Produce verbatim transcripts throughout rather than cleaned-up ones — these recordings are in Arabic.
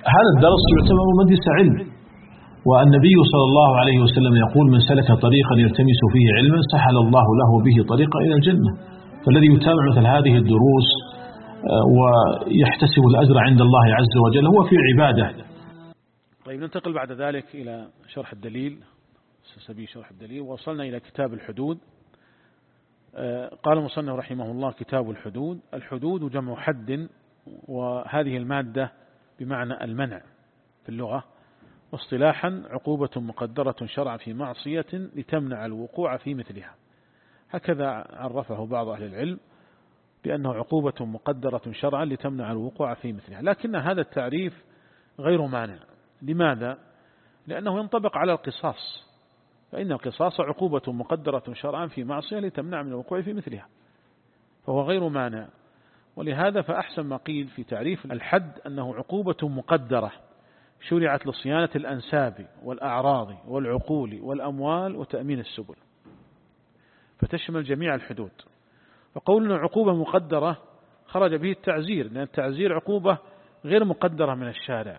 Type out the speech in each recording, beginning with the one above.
هذا الدرس يعتبر مجلس علم، والنبي صلى الله عليه وسلم يقول: من سلك طريقا يلتمس فيه علما سهل الله له به طريقا إلى الجنة. فالذي يتابع مثل هذه الدروس ويحتسب الأجر عند الله عز وجل هو في عبادة. طيب، ننتقل بعد ذلك إلى شرح الدليل، سبيل شرح الدليل، وصلنا إلى كتاب الحدود. قال المصنف رحمه الله: كتاب الحدود. الحدود جمع حد، وهذه المادة بمعنى المنع في اللغة، واصطلاحا عقوبة مقدرة شرعا في معصية لتمنع الوقوع في مثلها. هكذا عرفه بعض أهل العلم بأنه عقوبة مقدرة شرعا لتمنع الوقوع في مثلها، لكن هذا التعريف غير مانع. لماذا؟ لأنه ينطبق على القصاص، فإن القصاص عقوبة مقدرة شرعا في معصية لتمنع من الوقوع في مثلها، فهو غير مانع. ولهذا فأحسن ما قيل في تعريف الحد أنه عقوبة مقدرة شرعت لصيانة الأنساب والأعراض والعقول والأموال وتأمين السبل، فتشمل جميع الحدود. فقولنا عقوبة مقدرة خرج به التعزير، لأن التعزير عقوبة غير مقدرة من الشارع.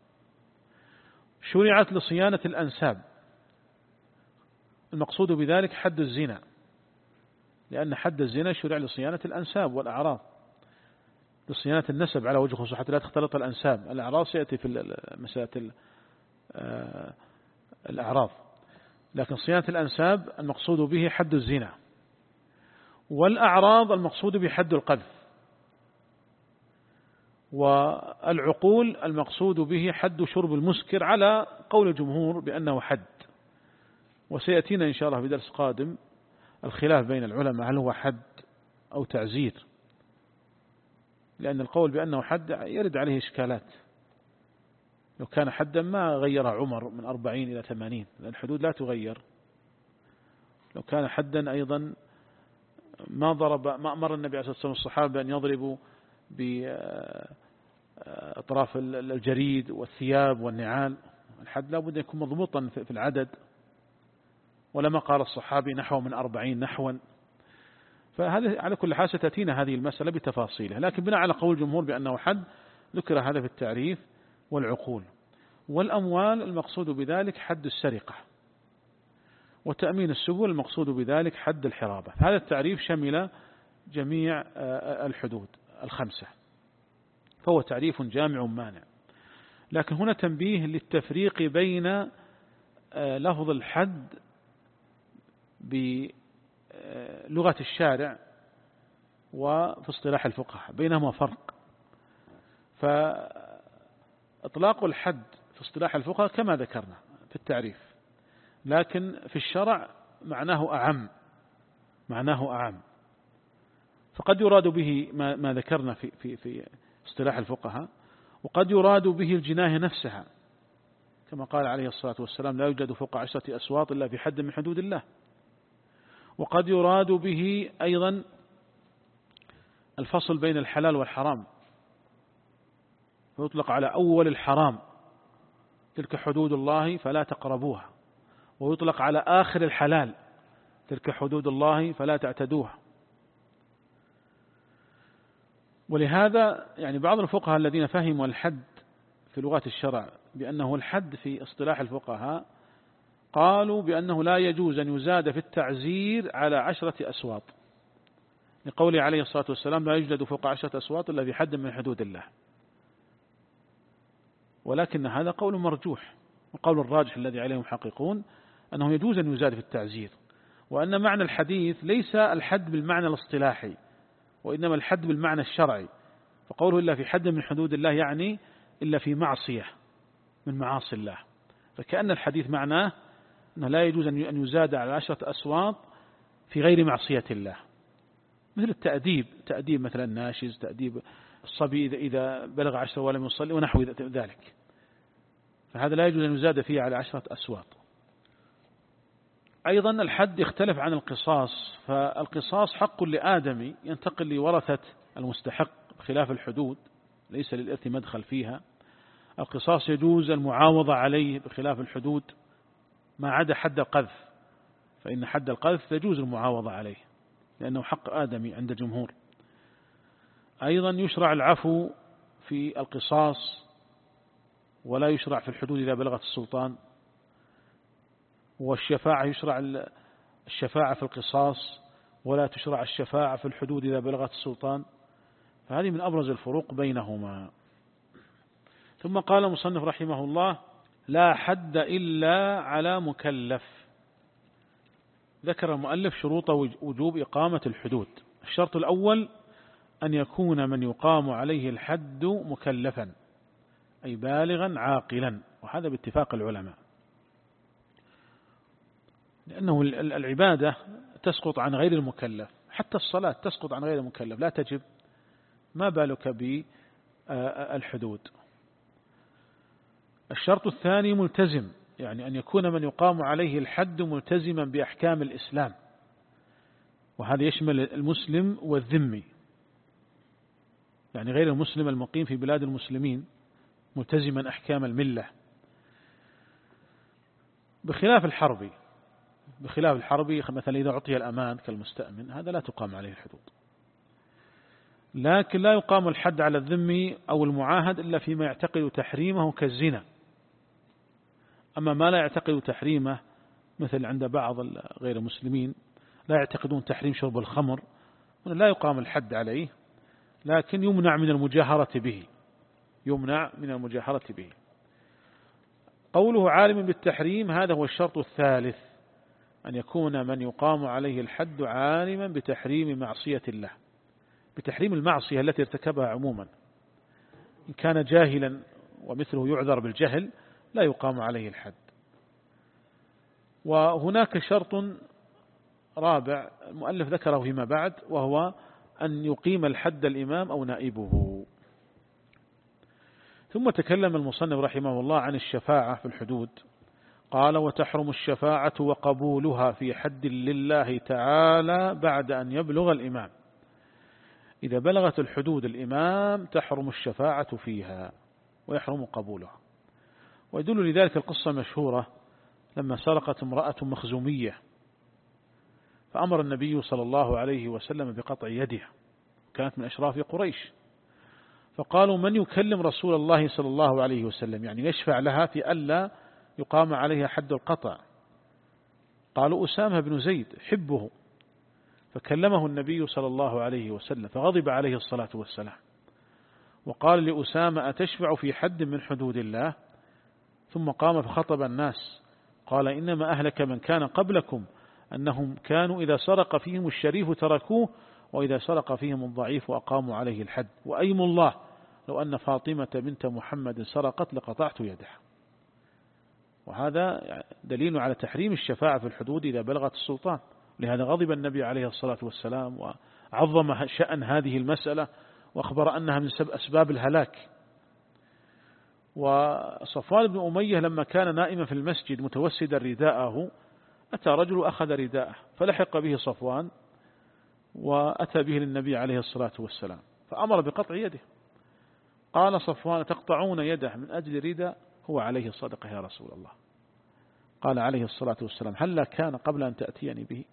شرعت لصيانة الأنساب، المقصود بذلك حد الزنا، لأن حد الزنا شرع لصيانة الأنساب والأعراض، لصيانة النسب على وجه خصوص حتى لا تختلط الأنساب. الأعراض سيأتي في مسألة الأعراض، لكن صيانة الأنساب المقصود به حد الزنا، والأعراض المقصود به حد القذف، والعقول المقصود به حد شرب المسكر على قول الجمهور بأنه حد. وسيأتينا إن شاء الله في درس قادم الخلاف بين العلماء هل هو حد أو تعزير، لأن القول بأنه حد يرد عليه إشكالات. لو كان حدا ما غير عمر من أربعين إلى ثمانين، لأن الحدود لا تغير. لو كان حدا أيضا ما ضرب ما أمر النبي عليه الصلاة والسلام الصحابة أن يضربوا بأطراف الجريد والثياب والنعال. الحد لا بد أن يكون مضبوطا في العدد، ولما قال الصحابي نحو من أربعين نحوا. فهذا على كل حال ستأتينا هذه المسألة بتفاصيلها، لكن بناء على قول الجمهور بأنه حد ذكر هذا في التعريف. والعقول والأموال المقصود بذلك حد السرقة، وتأمين السبل المقصود بذلك حد الحرابة. هذا التعريف شمل جميع الحدود الخمسة، فهو تعريف جامع مانع. لكن هنا تنبيه للتفريق بين لفظ الحد بلغة الشارع وفي اصطلاح الفقهاء، بينهما فرق. فإطلاق الحد في اصطلاح الفقهاء كما ذكرنا في التعريف، لكن في الشرع معناه أعم، معناه أعم. فقد يراد به ما, ما ذكرنا في, في, في اصطلاح الفقهاء، وقد يراد به الجناية نفسها، كما قال عليه الصلاة والسلام: لا يوجد فوق عشرة أسواط إلا في حد من حدود الله. وقد يراد به أيضا الفصل بين الحلال والحرام، ويطلق على أول الحرام: تلك حدود الله فلا تقربوها. ويطلق على آخر الحلال: تلك حدود الله فلا تعتدوها. ولهذا يعني بعض الفقهاء الذين فهموا الحد في لغات الشرع بأنه الحد في اصطلاح الفقهاء قالوا بأنه لا يجوز أن يزاد في التعزير على عشرة أسواط، لقوله عليه الصلاة والسلام: لا يوجد فوق عشرة أسواط إلا في حد من حدود الله. ولكن هذا قول مرجوح، وقول الراجح الذي عليه محققون أنه يجوز أن يزاد في التعزير، وأن معنى الحديث ليس الحد بالمعنى الاصطلاحي، وإنما الحد بالمعنى الشرعي. فقوله إلا في حد من حدود الله يعني إلا في معصية من معاصي الله. فكأن الحديث معناه أنه لا يجوز أن يزاد على عشرة أسواط في غير معصية الله، مثل التأديب، تأديب مثلا الناشز، تأديب الصبي إذا بلغ عشرة ولم يصلي ونحو ذلك، فهذا لا يجوز أن يزاد فيه على عشرة أسواط. أيضا الحد يختلف عن القصاص، فالقصاص حق لآدمي ينتقل لورثة المستحق بخلاف الحدود، ليس للإرث مدخل فيها. القصاص يجوز المعاوضة عليه بخلاف الحدود، ما عدا حد القذف، فإن حد القذف يجوز المعاوضة عليه لأنه حق آدمي عند الجمهور. أيضا يشرع العفو في القصاص ولا يشرع في الحدود إذا بلغت السلطان، والشفاعة يشرع الشفاعة في القصاص ولا تشرع الشفاعة في الحدود إذا بلغت السلطان. فهذه من أبرز الفروق بينهما. ثم قال المصنف رحمه الله: لا حد إلا على مكلف. ذكر المؤلف شروط وجوب إقامة الحدود. الشرط الأول أن يكون من يقام عليه الحد مكلفا، أي بالغا عاقلا، وهذا باتفاق العلماء، لأنه العبادة تسقط عن غير المكلف، حتى الصلاة تسقط عن غير المكلف لا تجب، ما بالك بالحدود. الشرط الثاني ملتزم، يعني أن يكون من يقام عليه الحد ملتزما بأحكام الإسلام، وهذا يشمل المسلم والذمي، يعني غير المسلم المقيم في بلاد المسلمين ملتزما أحكام الملة، بخلاف الحربي. بخلاف الحربي مثلا إذا أعطي الأمان كالمستأمن هذا لا تقام عليه الحدود. لكن لا يقام الحد على الذمي أو المعاهد إلا فيما يعتقد تحريمه كالزنا. أما ما لا يعتقد تحريمه، مثل عند بعض غير المسلمين لا يعتقدون تحريم شرب الخمر، لا يقام الحد عليه، لكن يمنع من المجاهرة به، يمنع من المجاهرة به. قوله عالم بالتحريم هذا هو الشرط الثالث، أن يكون من يقام عليه الحد عالما بتحريم معصية الله، بتحريم المعصية التي ارتكبها عموما. إن كان جاهلا ومثله يعذر بالجهل لا يقام عليه الحد. وهناك شرط رابع المؤلف ذكره فيما بعد، وهو أن يقيم الحد الإمام أو نائبه. ثم تكلم المصنف رحمه الله عن الشفاعة في الحدود. قال: وتحرم الشفاعة وقبولها في حد لله تعالى بعد أن يبلغ الإمام. إذا بلغت الحدود الإمام تحرم الشفاعة فيها ويحرم قبولها. ويدل لذلك القصة المشهورة لما سرقت امرأة مخزومية، فأمر النبي صلى الله عليه وسلم بقطع يدها، كانت من أشراف قريش، فقالوا: من يكلم رسول الله صلى الله عليه وسلم، يعني يشفع لها في ألا يقام عليها حد القطع؟ قالوا: أسامة بن زيد حبه. فكلمه النبي صلى الله عليه وسلم فغضب عليه الصلاة والسلام وقال لأسامة: أتشفع في حد من حدود الله؟ ثم قام فخطب الناس قال: إنما أهلك من كان قبلكم أنهم كانوا إذا سرق فيهم الشريف تركوه، وإذا سرق فيهم الضعيف وأقاموا عليه الحد، وأيم الله لو أن فاطمة بنت محمد سرقت لقطعت يدها. وهذا دليل على تحريم الشفاعة في الحدود إذا بلغت السلطان. لهذا غضب النبي عليه الصلاة والسلام وعظم شأن هذه المسألة وأخبر أنها من أسباب الهلاك. وصفوان بن أمية لما كان نائما في المسجد متوسدا رداءه، أتى رجل أخذ رداءه فلحق به صفوان وأتى به للنبي عليه الصلاة والسلام فأمر بقطع يده. قال صفوان: تقطعون يده من أجل رداء؟ هو عليه الصدقة يا رسول الله. قال عليه الصلاة والسلام: هل لا كان قبل أن تأتيني به؟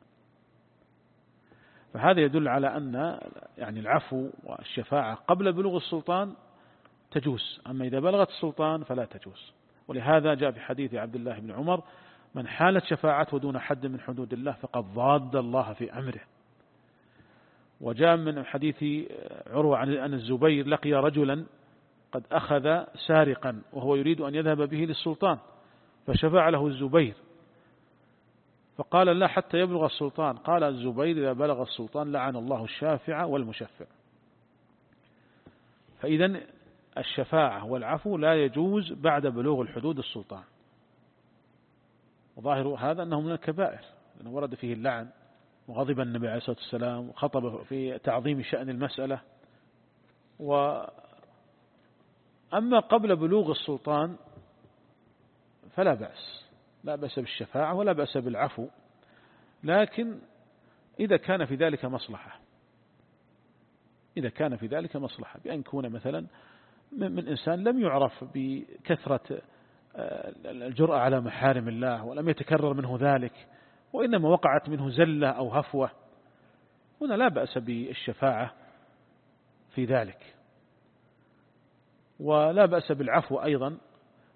فهذا يدل على أن يعني العفو والشفاعة قبل بلوغ السلطان تجوز، أما إذا بلغت السلطان فلا تجوز. ولهذا جاء في حديث عبد الله بن عمر: من حالت شفاعته دون حد من حدود الله فقد ضاد الله في أمره. وجاء من حديث عروة عن أن الزبير لقي رجلا قد أخذ سارقا وهو يريد أن يذهب به للسلطان، فشفع له الزبير فقال: لا حتى يبلغ السلطان. قال الزبير: إذا بلغ السلطان لعن الله الشافع والمشفع. فإذا الشفاعة والعفو لا يجوز بعد بلوغ الحدود السلطان. وظاهر هذا أنه من الكبائر، لأنه ورد فيه اللعن، وغضب النبي عليه الصلاة والسلام وخطب في تعظيم شأن المسألة. وأما قبل بلوغ السلطان فلا بأس، لا بأس بالشفاعة ولا بأس بالعفو، لكن إذا كان في ذلك مصلحة، إذا كان في ذلك مصلحة بأن يكون مثلا من إنسان لم يعرف بكثرة الجرأة على محارم الله ولم يتكرر منه ذلك، وإنما وقعت منه زلة أو هفوة، هنا لا بأس بالشفاعة في ذلك. ولا بأس بالعفو أيضا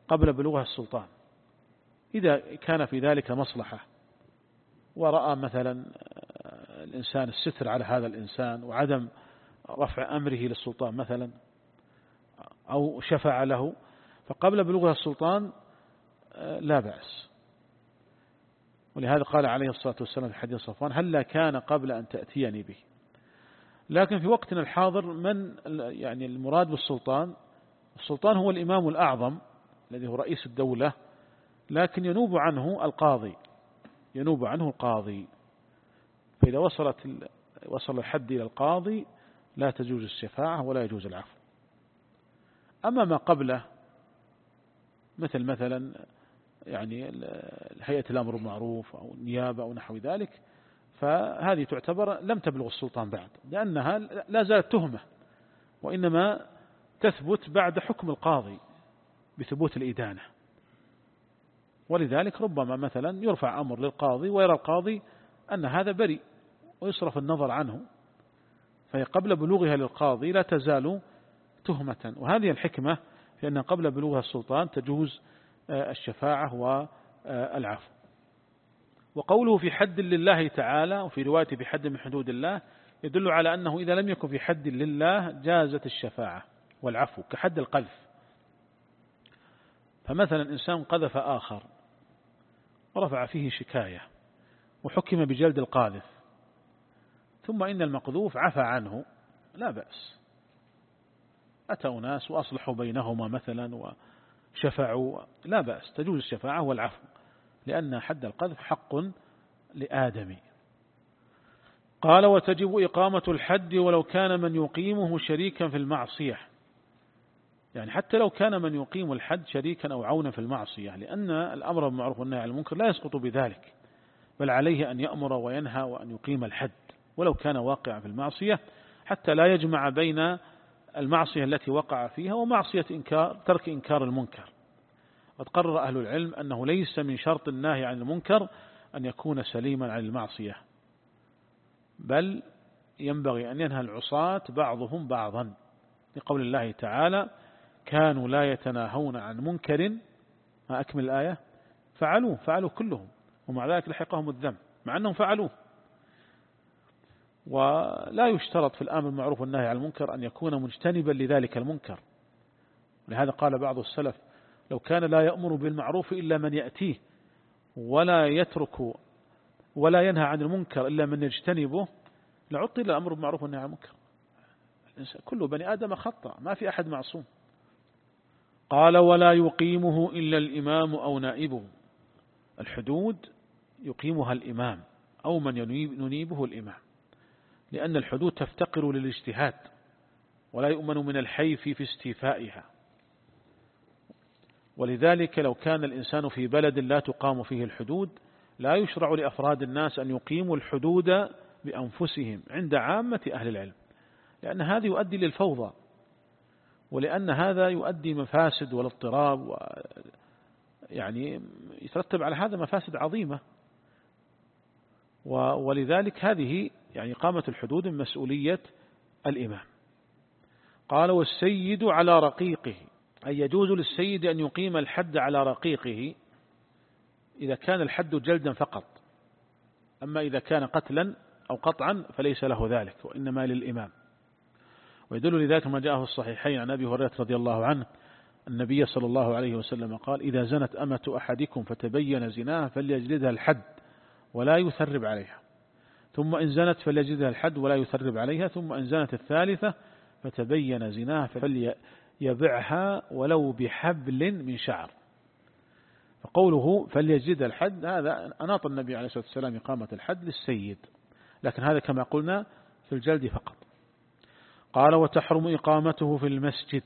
قبل بلوغها السلطان، إذا كان في ذلك مصلحة ورأى مثلا الإنسان الستر على هذا الإنسان وعدم رفع أمره للسلطان مثلا أو شفع له، فقبل بلوغها السلطان لا بأس. ولهذا قال عليه الصلاة والسلام في حديث صفوان: هل كان قبل أن تأتيني به. لكن في وقتنا الحاضر من يعني المراد بالسلطان، السلطان هو الإمام الأعظم الذي هو رئيس الدولة، لكن ينوب عنه القاضي، ينوب عنه القاضي. فإذا وصلت وصل الحد إلى القاضي لا تجوز الشفاعة ولا يجوز العفو. أما ما قبله مثل مثلا يعني هيئة الأمر بالمعروف أو النيابة أو نحو ذلك، فهذه تعتبر لم تبلغ السلطان بعد، لأنها لا زالت تهمة، وإنما تثبت بعد حكم القاضي بثبوت الإدانة. ولذلك ربما مثلا يرفع أمر للقاضي ويرى القاضي أن هذا بريء ويصرف النظر عنه، فهي قبل بلوغها للقاضي لا تزال تهمة. وهذه الحكمة في أن قبل بلوغها السلطان تجوز الشفاعة والعفو. وقوله في حد لله تعالى وفي رواية في حد من حدود الله يدل على أنه إذا لم يكن في حد لله جازت الشفاعة والعفو، كحد القذف. فمثلا إنسان قذف آخر ورفع فيه شكاية وحكم بجلد القاذف، ثم إن المقذوف عفى عنه، لا بأس، أتى ناس وأصلحوا بينهما مثلا وشفعوا، لا بأس، تجوز الشفاعة والعفو، لأن حد القذف حق لآدم. قال: وتجب إقامة الحد ولو كان من يقيمه شريكا في المعصية، يعني حتى لو كان من يقيم الحد شريكا أو عونا في المعصية، لأن الأمر بالمعروف والنهي عن المنكر لا يسقط بذلك، بل عليه أن يأمر وينهى وأن يقيم الحد ولو كان واقعا في المعصية، حتى لا يجمع بين المعصية التي وقع فيها ومعصية إنكار ترك إنكار المنكر. قد قرر أهل العلم أنه ليس من شرط النهي عن المنكر أن يكون سليما عن المعصية، بل ينبغي أن ينهى العصاة بعضهم بعضا، لقول الله تعالى: كانوا لا يتناهون عن منكر، ما أكمل الآية، فعلوه فعلوا كلهم ومع ذلك لحقهم الذنب مع أنهم فعلوه. ولا يشترط في الأمر بالمعروف والنهي عن المنكر أن يكون مجتنبا لذلك المنكر. لهذا قال بعض السلف: لو كان لا يأمر بالمعروف إلا من يأتيه، ولا يترك ولا ينهى عن المنكر إلا من يجتنبه، لعطل الأمر بالمعروف والنهي عن المنكر. كل بني آدم خطأ، ما في أحد معصوم. قال: ولا يقيمه إلا الإمام أو نائبه. الحدود يقيمها الإمام أو من ينيبه الإمام، لأن الحدود تفتقر للاجتهاد ولا يؤمن من الحيف في استيفائها. ولذلك لو كان الإنسان في بلد لا تقام فيه الحدود لا يشرع لأفراد الناس أن يقيموا الحدود بأنفسهم عند عامة أهل العلم، لأن هذا يؤدي للفوضى، ولأن هذا يؤدي مفاسد والاضطراب، و يعني يترتب على هذا مفاسد عظيمة. ولذلك هذه يعني إقامة الحدود من مسؤولية الإمام. قال: والسيد على رقيقه، أي يجوز للسيد أن يقيم الحد على رقيقه إذا كان الحد جلدا فقط، أما إذا كان قتلا أو قطعا فليس له ذلك، وإنما للإمام. ويدل لذلك ما جاءه في الصحيحين عن أبي هريرة رضي الله عنه النبي صلى الله عليه وسلم قال: إذا زنت أمة أحدكم فتبين زناها فليجلدها الحد ولا يثرب عليها، ثم إن زنت فليجلدها الحد ولا يثرب عليها، ثم إن زنت الثالثة فتبين زناها فليبعها ولو بحبل من شعر. فقوله فليجلدها الحد هذا أناط النبي عليه الصلاة والسلام إقامة الحد للسيد، لكن هذا كما قلنا في الجلد فقط. قال: وتحرم إقامته في المسجد،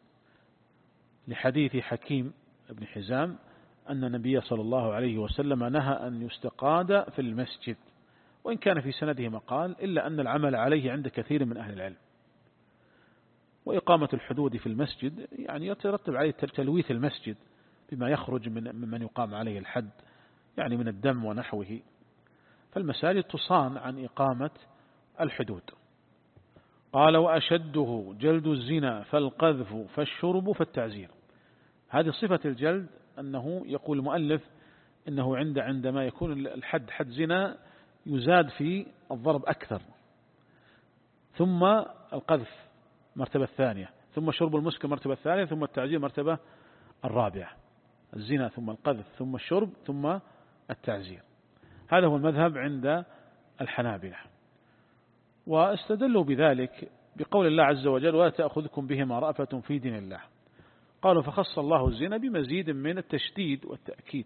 لحديث حكيم بن حزام أن النبي صلى الله عليه وسلم نهى أن يستقاد في المسجد، وإن كان في سنده مقال، إلا أن العمل عليه عند كثير من أهل العلم. وإقامة الحدود في المسجد يعني يترتب عليه تلويث المسجد بما يخرج من ممن يقام عليه الحد، يعني من الدم ونحوه، فالمساجد تصان عن إقامة الحدود. قال: وأشده جلد الزنا فالقذف فالشرب فالتعزير. هذه صفة الجلد، أنه يقول المؤلف إنه عند عندما يكون الحد حد زنا يزاد في الضرب أكثر، ثم القذف مرتبة الثانية، ثم شرب المسكر مرتبة الثانية، ثم التعزير مرتبة الرابعة. الزنا ثم القذف ثم الشرب ثم التعزير. هذا هو المذهب عند الحنابلة. واستدلوا بذلك بقول الله عز وجل: ولا تأخذكم بهما رأفة في دين الله. قالوا: فخص الله الزنا بمزيد من التشديد والتأكيد،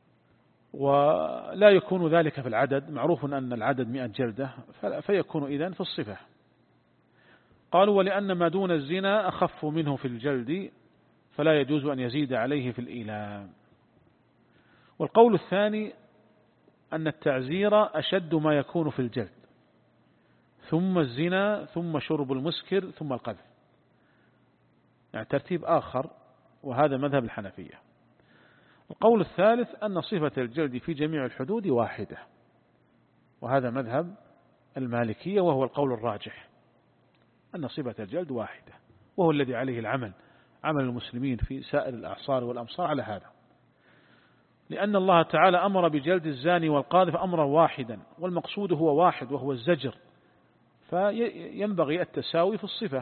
ولا يكون ذلك في العدد، معروف أن العدد مئة جلدة، فيكون إذن في الصفة. قالوا: ولأن ما دون الزنا أخف منه في الجلد فلا يجوز أن يزيد عليه في الإيلام. والقول الثاني أن التعزير أشد ما يكون في الجلد، ثم الزنا، ثم شرب المسكر، ثم القذف، يعني ترتيب آخر، وهذا مذهب الحنفية. القول الثالث أن صفة الجلد في جميع الحدود واحدة، وهذا مذهب المالكية، وهو القول الراجح أن صفة الجلد واحدة، وهو الذي عليه العمل، عمل المسلمين في سائر الأعصار والأمصار على هذا، لأن الله تعالى أمر بجلد الزاني والقاذف أمرا واحدا، والمقصود هو واحد وهو الزجر، فينبغي التساوي في الصفة.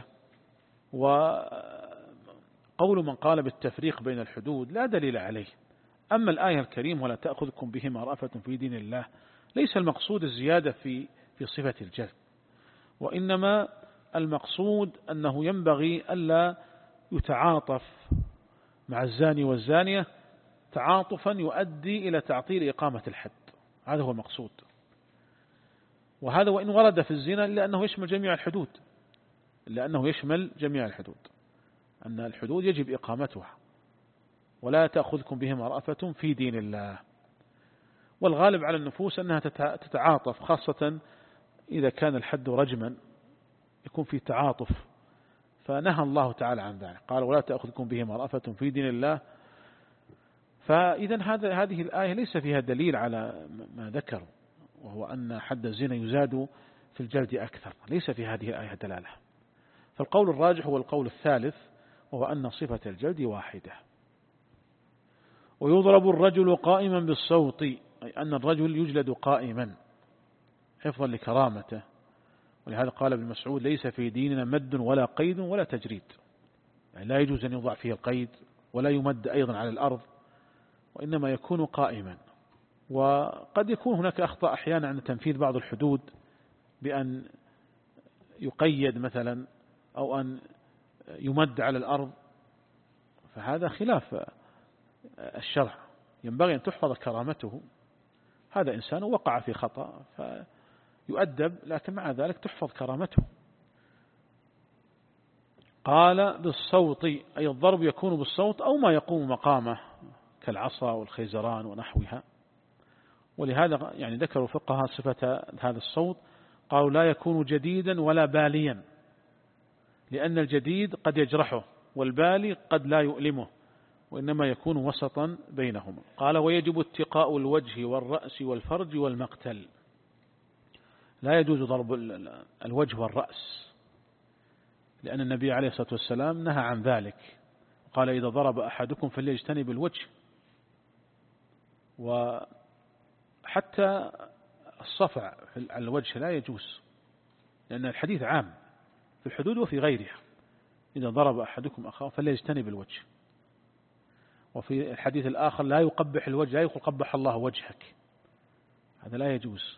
وقول من قال بالتفريق بين الحدود لا دليل عليه. أما الآية الكريمة: ولا تأخذكم بهما رأفة في دين الله، ليس المقصود الزيادة في في صفة الجلد، وإنما المقصود أنه ينبغي ألا يتعاطف مع الزاني والزانية تعاطفا يؤدي إلى تعطيل إقامة الحد، هذا هو المقصود. وهذا وإن ورد في الزنا لأنه يشمل جميع الحدود، لأنه يشمل جميع الحدود، أن الحدود يجب إقامتها. ولا تأخذكم بهما رأفة في دين الله. والغالب على النفوس أنها تتعاطف، خاصة إذا كان الحد رجما يكون في تعاطف، فنهى الله تعالى عن ذلك، قال: ولا تأخذكم بهما رأفة في دين الله. فإذا هذا هذه الآية ليس فيها دليل على ما ذكروا، وهو أن حد الزنا يزاد في الجلد أكثر، ليس في هذه الآية دلالة. فالقول الراجح هو القول الثالث، وهو أن صفة الجلد واحدة. ويضرب الرجل قائما بالصوت، أي أن الرجل يجلد قائما حفظا لكرامته. ولهذا قال ابن مسعود: ليس في ديننا مد ولا قيد ولا تجريد، يعني لا يجوز أن يوضع فيه القيد، ولا يمد أيضا على الأرض، وإنما يكون قائما. وقد يكون هناك أخطاء أحيانا عند تنفيذ بعض الحدود بأن يقيد مثلا، أو أن يمد على الأرض، فهذا خلاف الشرع، ينبغي أن تحفظ كرامته. هذا إنسان وقع في خطأ فيؤدب، لكن مع ذلك تحفظ كرامته. قال: بالصوت، أي الضرب يكون بالصوت أو ما يقوم مقامه كالعصا والخيزران ونحوها. ولهذا يعني ذكروا فقهاء صفة هذا الصوت، قالوا: لا يكون جديدا ولا باليا، لأن الجديد قد يجرحه، والبالي قد لا يؤلمه، وإنما يكون وسطا بينهما. قال: ويجب اتقاء الوجه والرأس والفرج والمقتل. لا يجوز ضرب الوجه والرأس، لأن النبي عليه الصلاة والسلام نهى عن ذلك، قال: إذا ضرب أحدكم فليجتنب الوجه. وحتى الصفع على الوجه لا يجوز، لأن الحديث عام في الحدود وفي غيرها: إذا ضرب أحدكم أخاه فليجتنب الوجه. وفي الحديث الآخر: لا يقبح الوجه، لا يقول قبح الله وجهك، هذا لا يجوز.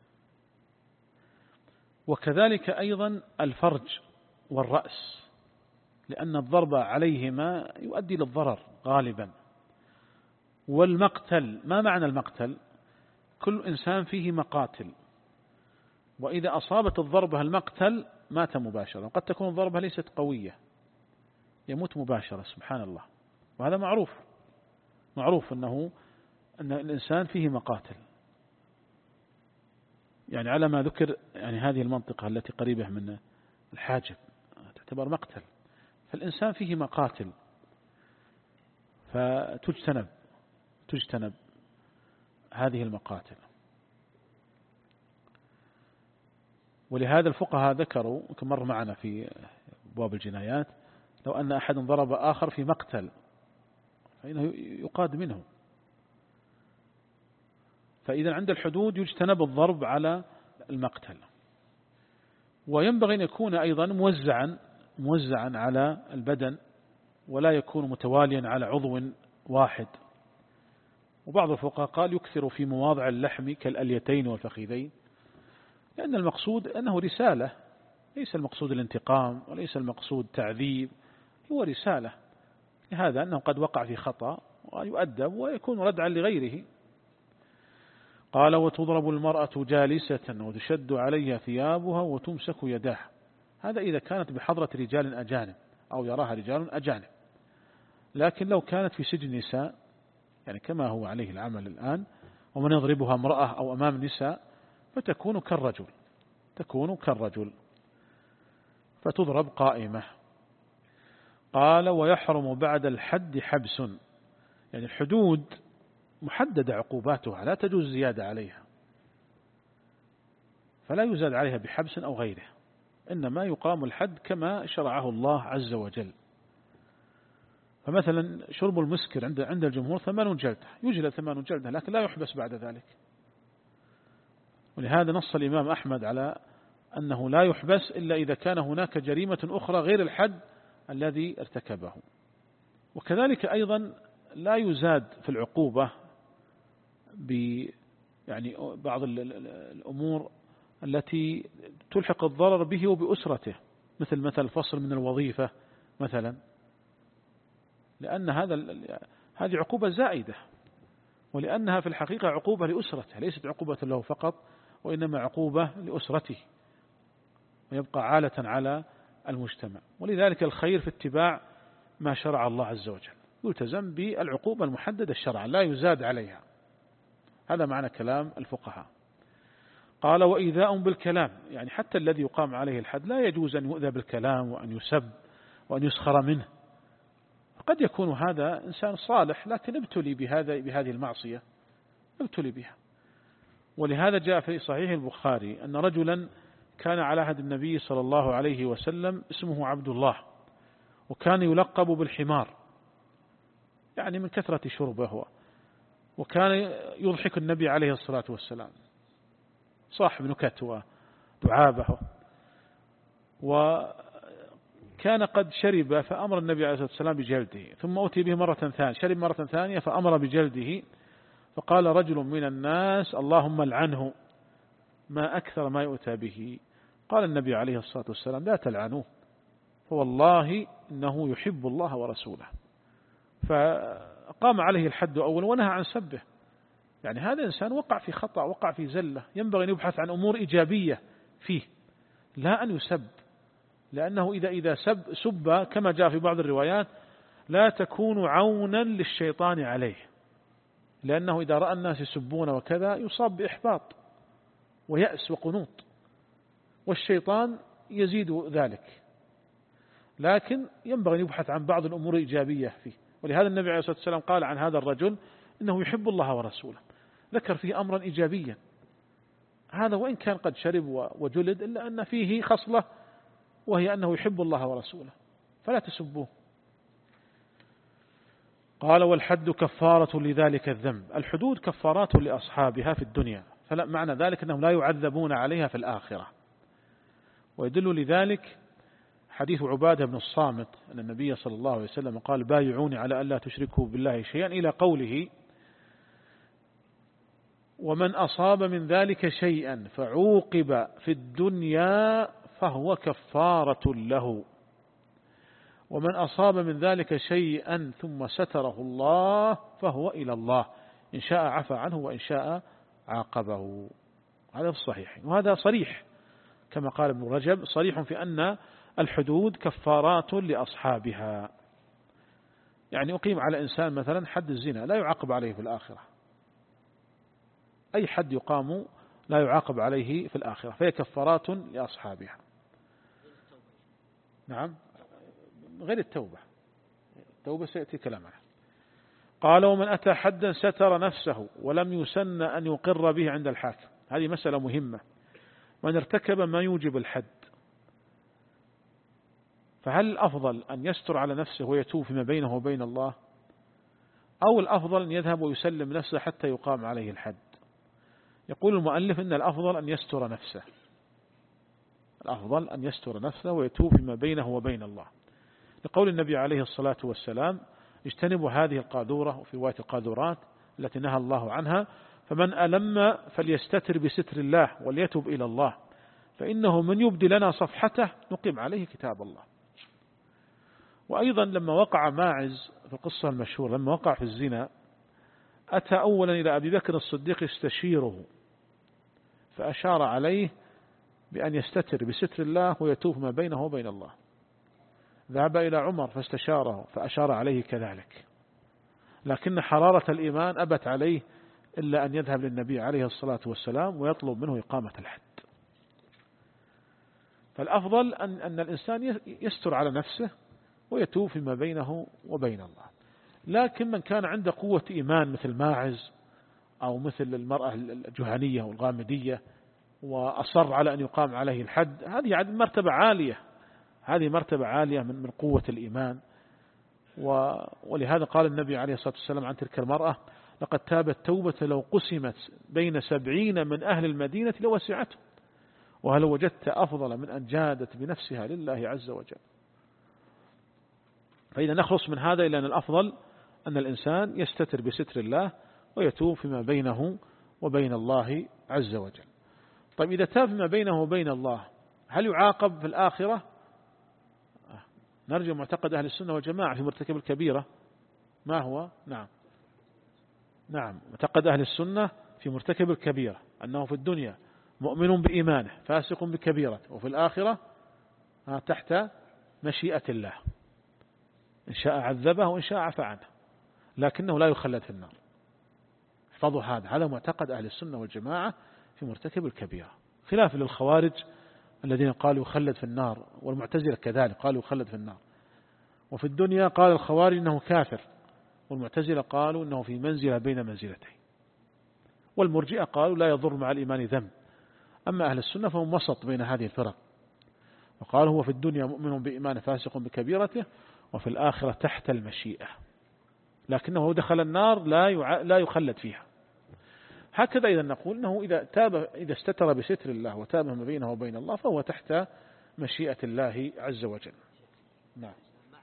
وكذلك أيضا الفرج والرأس، لأن الضرب عليهما يؤدي للضرر غالبا. والمقتل، ما معنى المقتل؟ كل إنسان فيه مقاتل، وإذا أصابت الضربة المقتل مات مباشرة، وقد تكون الضربة ليست قوية يموت مباشرة، سبحان الله. وهذا معروف، معروف أنه أن الإنسان فيه مقاتل، يعني على ما ذكر، يعني هذه المنطقة التي قريبة من الحاجب تعتبر مقتل، فالإنسان فيه مقاتل، فتجتنب تجتنب هذه المقاتل. ولهذا الفقهاء ذكروا كما مر معنا في أبواب الجنايات: لو أن أحد ضرب آخر في مقتل فإنه يقاد منه. فإذا عند الحدود يجتنب الضرب على المقتل. وينبغي أن يكون أيضا موزعا موزعا على البدن، ولا يكون متواليا على عضو واحد. وبعض الفقهاء قال يكثر في مواضع اللحم كالأليتين والفخذين، لأن المقصود أنه رسالة، ليس المقصود الانتقام وليس المقصود تعذيب، هو رسالة، لهذا أنه قد وقع في خطأ ويؤدب ويكون ردعا لغيره. قال وتضرب المرأة جالسة وتشد عليها ثيابها وتمسك يداها. هذا إذا كانت بحضرة رجال أجانب أو يراها رجال أجانب. لكن لو كانت في سجن نساء، يعني كما هو عليه العمل الآن، ومن يضربها امرأة أو أمام نساء، فتكون كالرجل تكون كالرجل فتضرب قائمة. قال ويحرم بعد الحد حبس، يعني الحدود محددة عقوباتها لا تجوز زيادة عليها، فلا يزاد عليها بحبس أو غيره، إنما يقام الحد كما شرعه الله عز وجل. فمثلا شرب المسكر عند عند الجمهور ثمان جلدة، يجلد ثمان جلدة، لكن لا يحبس بعد ذلك. ولهذا نص الإمام أحمد على أنه لا يحبس إلا إذا كان هناك جريمة أخرى غير الحد الذي ارتكبه. وكذلك أيضا لا يزاد في العقوبة ب يعني بعض الأمور التي تلحق الضرر به وبأسرته، مثل مثل الفصل من الوظيفة مثلا، لأن هذا هذه عقوبة زائدة، ولأنها في الحقيقة عقوبة لأسرته، ليست عقوبة له فقط، وإنما عقوبة لأسرته، ويبقى عالة على المجتمع. ولذلك الخير في اتباع ما شرع الله عز وجل، يلتزم بالعقوبة المحددة الشرع، لا يزاد عليها. هذا معنى كلام الفقهاء. قال وإيذاء بالكلام، يعني حتى الذي يقام عليه الحد لا يجوز أن يؤذى بالكلام وأن يسب وأن يسخر منه. قد يكون هذا إنسان صالح لكن ابتلي بهذا بهذه المعصية، ابتلي بها. ولهذا جاء في صحيح البخاري أن رجلا كان على عهد النبي صلى الله عليه وسلم اسمه عبد الله، وكان يلقب بالحمار، يعني من كثرة شربه هو، وكان يضحك النبي عليه الصلاة والسلام، صاحب نكت ودعابه. وكان قد شرب فأمر النبي عليه الصلاة والسلام بجلده، ثم أتي به مرة ثانية، شرب مرة ثانية فأمر بجلده، فقال رجل من الناس اللهم العنه، ما أكثر ما يؤتى به. قال النبي عليه الصلاة والسلام لا تلعنوه، فوالله إنه يحب الله ورسوله. فقام عليه الحد أولا ونهى عن سبه. يعني هذا إنسان وقع في خطأ، وقع في زلة، ينبغي أن يبحث عن أمور إيجابية فيه، لا أن يسب، لأنه إذا إذا سب سب كما جاء في بعض الروايات لا تكون عونا للشيطان عليه، لأنه إذا رأى الناس يسبون وكذا يصاب بإحباط ويأس وقنوط، والشيطان يزيد ذلك. لكن ينبغي أن يبحث عن بعض الأمور الإيجابية فيه. ولهذا النبي عليه الصلاة والسلام قال عن هذا الرجل إنه يحب الله ورسوله، ذكر فيه أمرا إيجابيا. هذا وإن كان قد شرب وجلد إلا أن فيه خصلة، وهي أنه يحب الله ورسوله، فلا تسبوه. قال والحد كفارة لذلك الذنب، الحدود كفارات لأصحابها في الدنيا، فلا معنى ذلك أنهم لا يعذبون عليها في الآخرة. ويدل لذلك حديث عبادة بن الصامت أن النبي صلى الله عليه وسلم قال بايعوني على ألا تشركوا بالله شيئا، إلى قوله ومن أصاب من ذلك شيئا فعوقب في الدنيا فهو كفارة له، ومن أصاب من ذلك شيئا ثم ستره الله فهو إلى الله، إن شاء عفى عنه وإن شاء عاقبه. هذا الصحيح، وهذا صريح كما قال ابن رجب، صريح في أن الحدود كفارات لأصحابها. يعني أقيم على إنسان مثلا حد الزنا لا يعاقب عليه في الآخرة، أي حد يقام لا يعاقب عليه في الآخرة، فهي كفارات لأصحابها. نعم، غير التوبة، التوبة سيأتي كلام عنها. قال ومن أتى حدا ستر نفسه ولم يسن أن يقر به عند الحاكم، هذه مسألة مهمة. من ارتكب ما يوجب الحد، فهل الأفضل أن يستر على نفسه ويتوب فيما بينه وبين الله، أو الأفضل أن يذهب ويسلم نفسه حتى يقام عليه الحد. يقول المؤلف إن الأفضل أن يستر نفسه، الأفضل أن يستر نفسه ويتوب فيما بينه وبين الله، لقول النبي عليه الصلاة والسلام: اجتنبوا هذه القاذورة، وفي رواية القاذورات التي نهى الله عنها، فمن ألم فليستتر بستر الله وليتوب إلى الله، فإنه من يبدي لنا صفحته نقيم عليه كتاب الله. وأيضا لما وقع ماعز في القصة المشهورة، لما وقع في الزنا، أتى أولا إلى أبي بكر الصديق يستشيره، فأشار عليه بأن يستتر بستر الله ويتوب ما بينه وبين الله. ذهب إلى عمر فاستشاره فأشار عليه كذلك، لكن حرارة الإيمان أبت عليه إلا أن يذهب للنبي عليه الصلاة والسلام ويطلب منه إقامة الحد. فالأفضل أن, أن الإنسان يستر على نفسه ويتوب فيما بينه وبين الله. لكن من كان عنده قوة إيمان مثل ماعز أو مثل المرأة الجهنية والغامدية وأصر على أن يقام عليه الحد، هذه مرتبة عالية، هذه مرتبة عالية من قوة الإيمان. ولهذا قال النبي عليه الصلاة والسلام عن تلك المرأة: لقد تابت توبة لو قسمت بين سبعين من أهل المدينة لوسعته، وهل وجدت أفضل من أن جادت بنفسها لله عز وجل. فإذا نخلص من هذا إلى أن الأفضل أن الإنسان يستتر بستر الله ويتوب فيما بينه وبين الله عز وجل. طيب إذا تاب فيما بينه وبين الله هل يعاقب في الآخرة؟ نرجع معتقد أهل السنة والجماعة في مرتكب الكبيرة ما هو؟ نعم نعم معتقد أهل السنة في مرتكب الكبيرة أنه في الدنيا مؤمن بإيمانه فاسق بكبيرة، وفي الآخرة تحت مشيئة الله، إن شاء عذبه وإن شاء عفى عنه، لكنه لا يخلد في النار. احفظوا هذا، هذا معتقد أهل السنة والجماعة في مرتكب الكبيرة، خلاف للخوارج الذين قالوا يخلد في النار، والمعتزلة كذلك قالوا يخلد في النار. وفي الدنيا قال الخوارج إنه كافر، والمعتزلة قالوا إنه في منزلة بين منزلتين، والمرجئة قالوا لا يضر مع الإيمان ذنب. أما أهل السنة فهم وسط بين هذه الفرق، وقال هو في الدنيا مؤمن بإيمان فاسق بكبيرته، وفي الآخرة تحت المشيئة، لكنه دخل النار لا لا يخلد فيها. هكذا إذا نقول أنه إذا تاب إذا استتر بستر الله وتاب ما بينه وبين الله فهو تحت مشيئة الله عز وجل. نعم.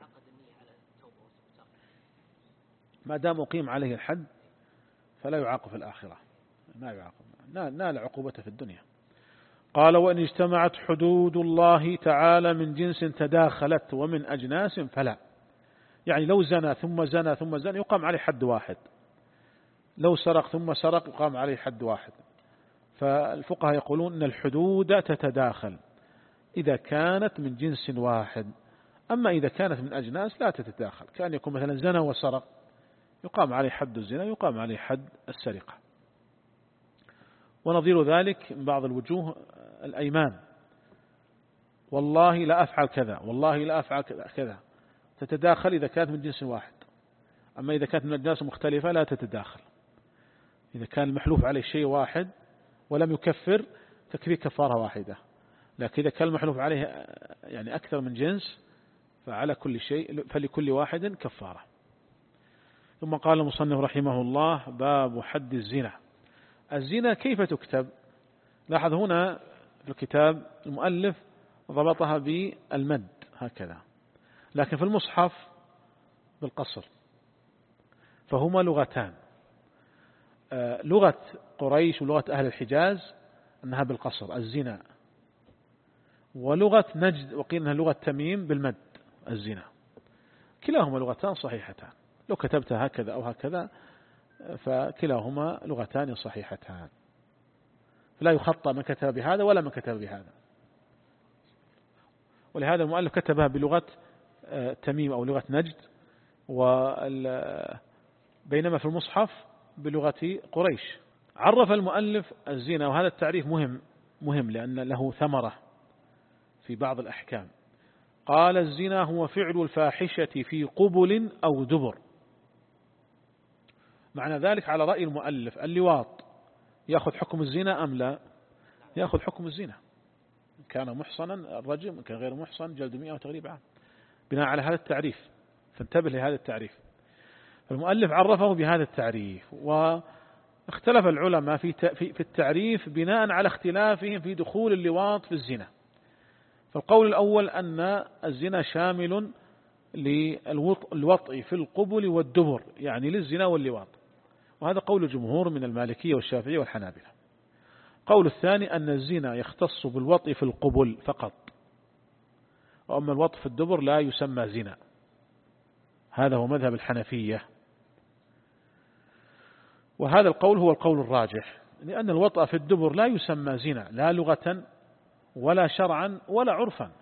ما دام أقيم عليه الحد فلا يعاقب في الآخرة، ما يعاقب، نال عقوبته في الدنيا. قال: وإن اجتمعت حدود الله تعالى من جنس تداخلت ومن أجناس فلا. يعني لو زنى ثم زنى ثم زنى يقام عليه حد واحد، لو سرق ثم سرق يقام عليه حد واحد. فالفقهاء يقولون أن الحدود تتداخل إذا كانت من جنس واحد، أما إذا كانت من أجناس لا تتداخل، كان يكون مثلا زنى وسرق يقام عليه حد الزنا، يقام عليه حد السرقة. ونظير ذلك من بعض الوجوه الأيمان: والله لا أفعل كذا، والله لا أفعل كذا، تتداخل إذا كانت من جنس واحد. أما إذا كانت من أجناس مختلفة لا تتداخل. إذا كان المحلوف عليه شيء واحد ولم يكفر تكفي كفارة واحدة، لكن إذا كان المحلوف عليه يعني أكثر من جنس فعلى كل شيء فلكل واحد كفارة. ثم قال المصنف رحمه الله: باب حد الزنا. الزنا كيف تكتب؟ لاحظ هنا في الكتاب المؤلف ضبطها بالمد هكذا، لكن في المصحف بالقصر، فهما لغتان، لغة قريش ولغة أهل الحجاز أنها بالقصر الزنا، ولغة نجد وقيل أنها لغة تميم بالمد الزنا، كلاهما لغتان صحيحتان، لو كتبتها هكذا أو هكذا فكلاهما لغتان صحيحتان، فلا يخطأ من كتب بهذا ولا من كتب بهذا. ولهذا المؤلف كتبها بلغة تميم أو لغة نجد، بينما في المصحف بلغة قريش. عرف المؤلف الزنا، وهذا التعريف مهم مهم لأن له ثمرة في بعض الأحكام. قال: الزنا هو فعل الفاحشة في قبل أو دبر. معنى ذلك على رأي المؤلف اللواط يأخذ حكم الزنا أم لا؟ يأخذ حكم الزنا، كان محصنا الرجم، كان غير محصن جلد مئة وتغريب عام، بناء على هذا التعريف، فانتبه لهذا التعريف. المؤلف عرفه بهذا التعريف، واختلف العلماء في في التعريف بناء على اختلافهم في دخول اللواط في الزنا. فالقول الأول أن الزنا شامل للوطء في القبل والدبر، يعني للزنا واللواط، وهذا قول الجمهور من المالكية والشافعية والحنابلة. قول الثاني أن الزنا يختص بالوطء في القبل فقط، وأما الوطء في الدبر لا يسمى زنا. هذا هو مذهب الحنفية، وهذا القول هو القول الراجح، لأن الوطء في الدبر لا يسمى زنا لا لغة ولا شرعا ولا عرفا،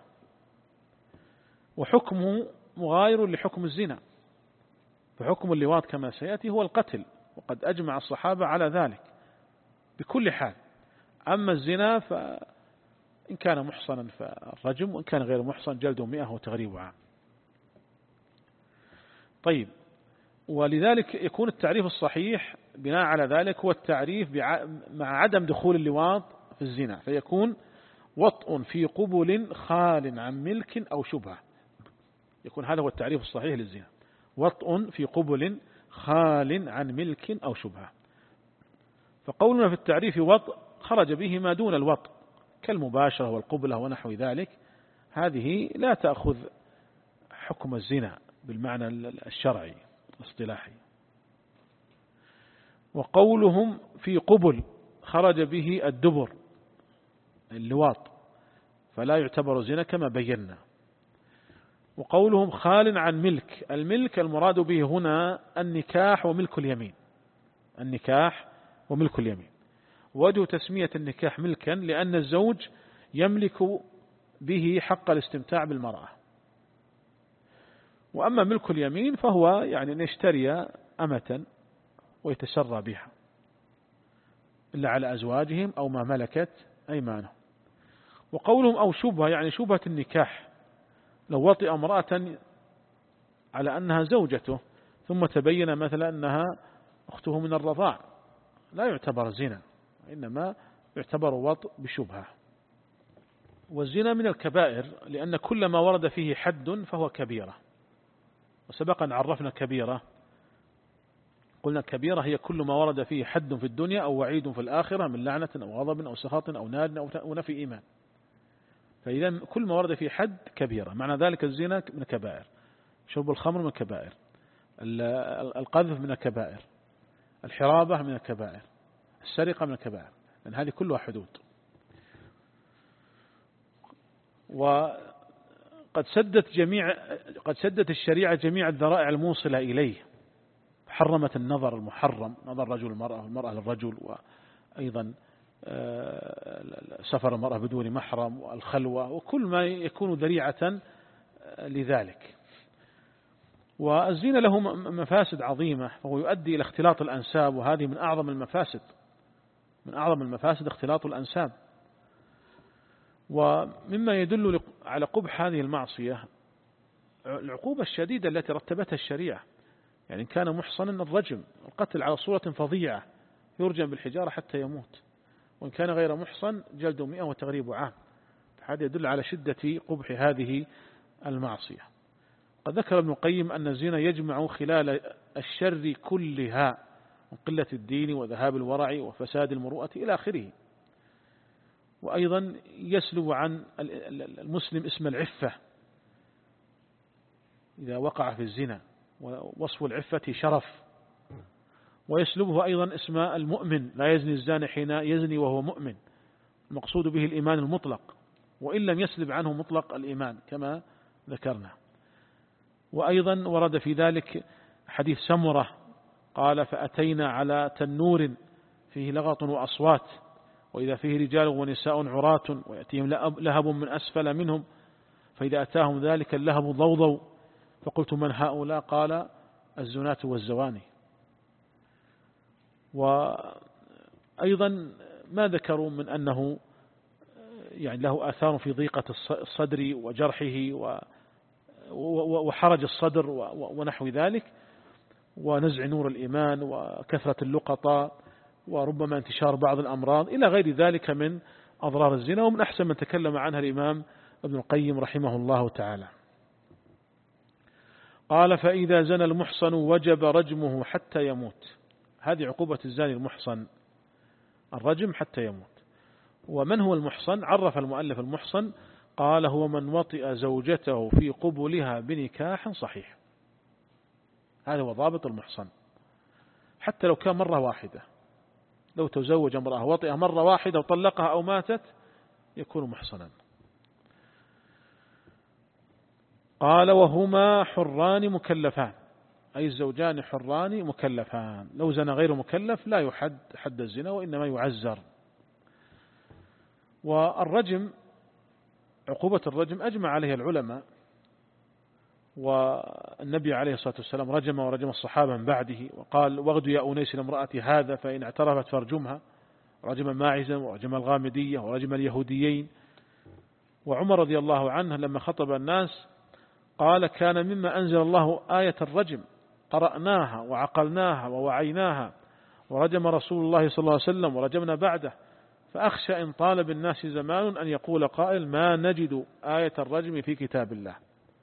وحكمه مغاير لحكم الزنا. فحكم اللواط كما سيأتي هو القتل، وقد أجمع الصحابة على ذلك بكل حال. أما الزنا فإن كان محصنا فالرجم، وإن كان غير محصن جلد مئة وتغريب عام. طيب، ولذلك يكون التعريف الصحيح بناء على ذلك هو التعريف مع عدم دخول اللواط في الزنا، فيكون وطء في قبل خال عن ملك أو شبهة. يكون هذا هو التعريف الصحيح للزنا، وطء في قبل خال عن ملك أو شبهة. فقولنا في التعريف وطء خرج به ما دون الوطء كالمباشرة والقبلة ونحو ذلك، هذه لا تأخذ حكم الزنا بالمعنى الشرعي الاصطلاحي. وقولهم في قبل خرج به الدبر اللواط، فلا يعتبر زنا كما بينا. وقولهم خال عن ملك، الملك المراد به هنا النكاح وملك اليمين، النكاح وملك اليمين. وجه تسمية النكاح ملكا لأن الزوج يملك به حق الاستمتاع بالمرأة. وأما ملك اليمين فهو يعني أن يشتري أمة ويتسرى بها إلا على أزواجهم أو ما ملكت أيمانهم. وقولهم أو شبهة يعني شبهة النكاح، لو وطئ امرأة على أنها زوجته ثم تبين مثلا أنها أخته من الرضاع، لا يعتبر زنا، إنما يعتبر وطئ بشبهة. والزنا من الكبائر لأن كل ما ورد فيه حد فهو كبيرة، وسبق أن عرفنا كبيرة، قلنا كبيرة هي كل ما ورد فيه حد في الدنيا أو وعيد في الآخرة من لعنة أو غضب أو سخط أو نار أو نفي إيمان. فإذا كل ما ورد فيه حد كبيرة، معنى ذلك الزنا من الكبائر، شرب الخمر من الكبائر، القذف من الكبائر، الحرابة من الكبائر، السرقة من الكبائر، لأن هذه كلها حدود. وقد سدت جميع قد سدت الشريعة جميع الذرائع الموصلة إليه، حرمت النظر المحرم، نظر رجل المرأة والمرأة للرجل، وأيضا سفر المرأة بدون محرم والخلوة وكل ما يكون ذريعة لذلك. والزنا له مفاسد عظيمة، فهو يؤدي إلى اختلاط الأنساب، وهذه من أعظم المفاسد، من أعظم المفاسد اختلاط الأنساب. ومما يدل على قبح هذه المعصية العقوبة الشديدة التي رتبتها الشريعة، يعني كان محصنا الرجم، القتل على صورة فظيعة، يرجم بالحجارة حتى يموت، وإن كان غير محصن جلد مئة وتغريب عام. هذا يدل على شدة قبح هذه المعصية. قد ذكر ابن القيم أن الزنا يجمع خلال الشر كلها من قلة الدين وذهاب الورع وفساد المروءة إلى آخره. وأيضا يسلب عن المسلم اسم العفة إذا وقع في الزنا، ووصف العفة شرف. ويسلبه أيضا اسم المؤمن، لا يزني الزاني حين يزني وهو مؤمن، المقصود به الإيمان المطلق، وإن لم يسلب عنه مطلق الإيمان كما ذكرنا. وأيضا ورد في ذلك حديث سمرة قال: فأتينا على تنور فيه لغط وأصوات، وإذا فيه رجال ونساء عراة، ويأتيهم لهب من أسفل منهم، فإذا أتاهم ذلك اللهب ضوضوا، فقلت: من هؤلاء؟ قال: الزناة والزواني. وأيضا ما ذكروا من أنه يعني له آثار في ضيقة الصدر وجرحه وحرج الصدر ونحو ذلك، ونزع نور الإيمان وكثرة اللقطة، وربما انتشار بعض الأمراض إلى غير ذلك من أضرار الزنا، ومن أحسن من تكلم عنها الإمام ابن القيم رحمه الله تعالى. قال فإذا زنى المحصن وجب رجمه حتى يموت. هذه عقوبة الزاني المحصن، الرجم حتى يموت. ومن هو المحصن؟ عرف المؤلف المحصن قال هو من وطئ زوجته في قبلها بنكاح صحيح. هذا هو ضابط المحصن، حتى لو كان مرة واحدة، لو تزوج امرأة وطئها مرة واحدة وطلقها أو ماتت يكون محصنا. قال وهما حران مكلفان، أي الزوجان حران مكلفان. لو زنى غير مكلف لا يحد حد الزنا وإنما يعزر. والرجم، عقوبة الرجم أجمع عليها العلماء، والنبي عليه الصلاة والسلام رجم ورجم الصحابة من بعده، وقال واغدوا يا أنيس لامرأة هذا فإن اعترفت فارجمها. رجم ماعزا ورجم الغامدية ورجم اليهوديين. وعمر رضي الله عنه لما خطب الناس قال كان مما أنزل الله آية الرجم قرأناها وعقلناها ووعيناها، ورجم رسول الله صلى الله عليه وسلم ورجمنا بعده، فأخشى إن طال بالناس زمان أن يقول قائل ما نجد آية الرجم في كتاب الله.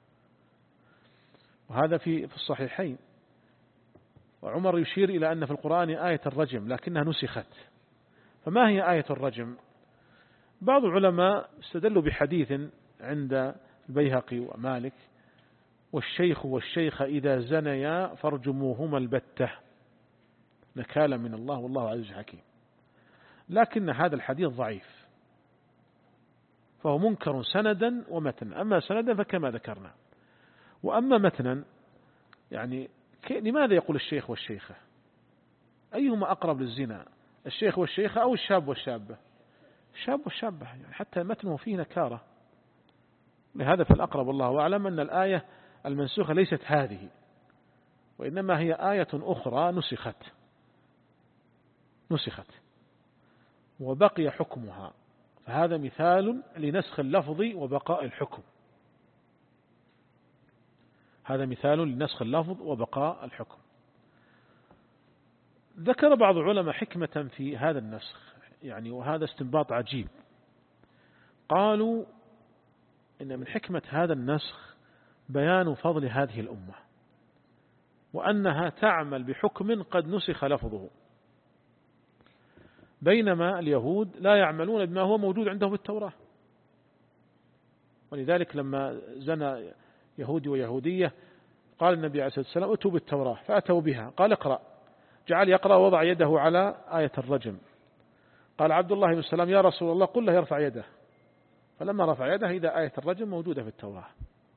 وهذا في في الصحيحين. وعمر يشير إلى أن في القرآن آية الرجم لكنها نسخت. فما هي آية الرجم؟ بعض العلماء استدلوا بحديث عند البيهقي ومالك والشيخ والشيخة إذا زنيا فارجموهما البتة نكالا من الله والله عزيز حكيم. لكن هذا الحديث ضعيف، فهو منكر سندا ومتنا. أما سندا فكما ذكرنا، وأما متنا يعني لماذا يقول الشيخ والشيخة؟ أيهما أقرب للزنا، الشيخ والشيخة أو الشاب والشابة؟ الشاب والشابة، يعني حتى متنه فيه نكارة. لهذا فالأقرب والله أعلم أن الآية المنسوخة ليست هذه، وإنما هي آية أخرى نسخت نسخت وبقي حكمها. فهذا مثال لنسخ اللفظ وبقاء الحكم. هذا مثال لنسخ اللفظ وبقاء الحكم. ذكر بعض العلماء حكمة في هذا النسخ، يعني وهذا استنباط عجيب. قالوا إن من حكمة هذا النسخ بيان فضل هذه الأمة، وأنها تعمل بحكم قد نسخ لفظه، بينما اليهود لا يعملون بما هو موجود عندهم في التوراة. ولذلك لما زنى يهودي ويهودية قال النبي عليه الصلاة والسلام اتوا بالتوراة، فأتوا بها، قال اقرأ، جعل يقرأ ووضع يده على آية الرجم. قال عبد الله بن السلام يا رسول الله قل له يرفع يده، فلما رفع يده إذا آية الرجم موجودة في التوراة.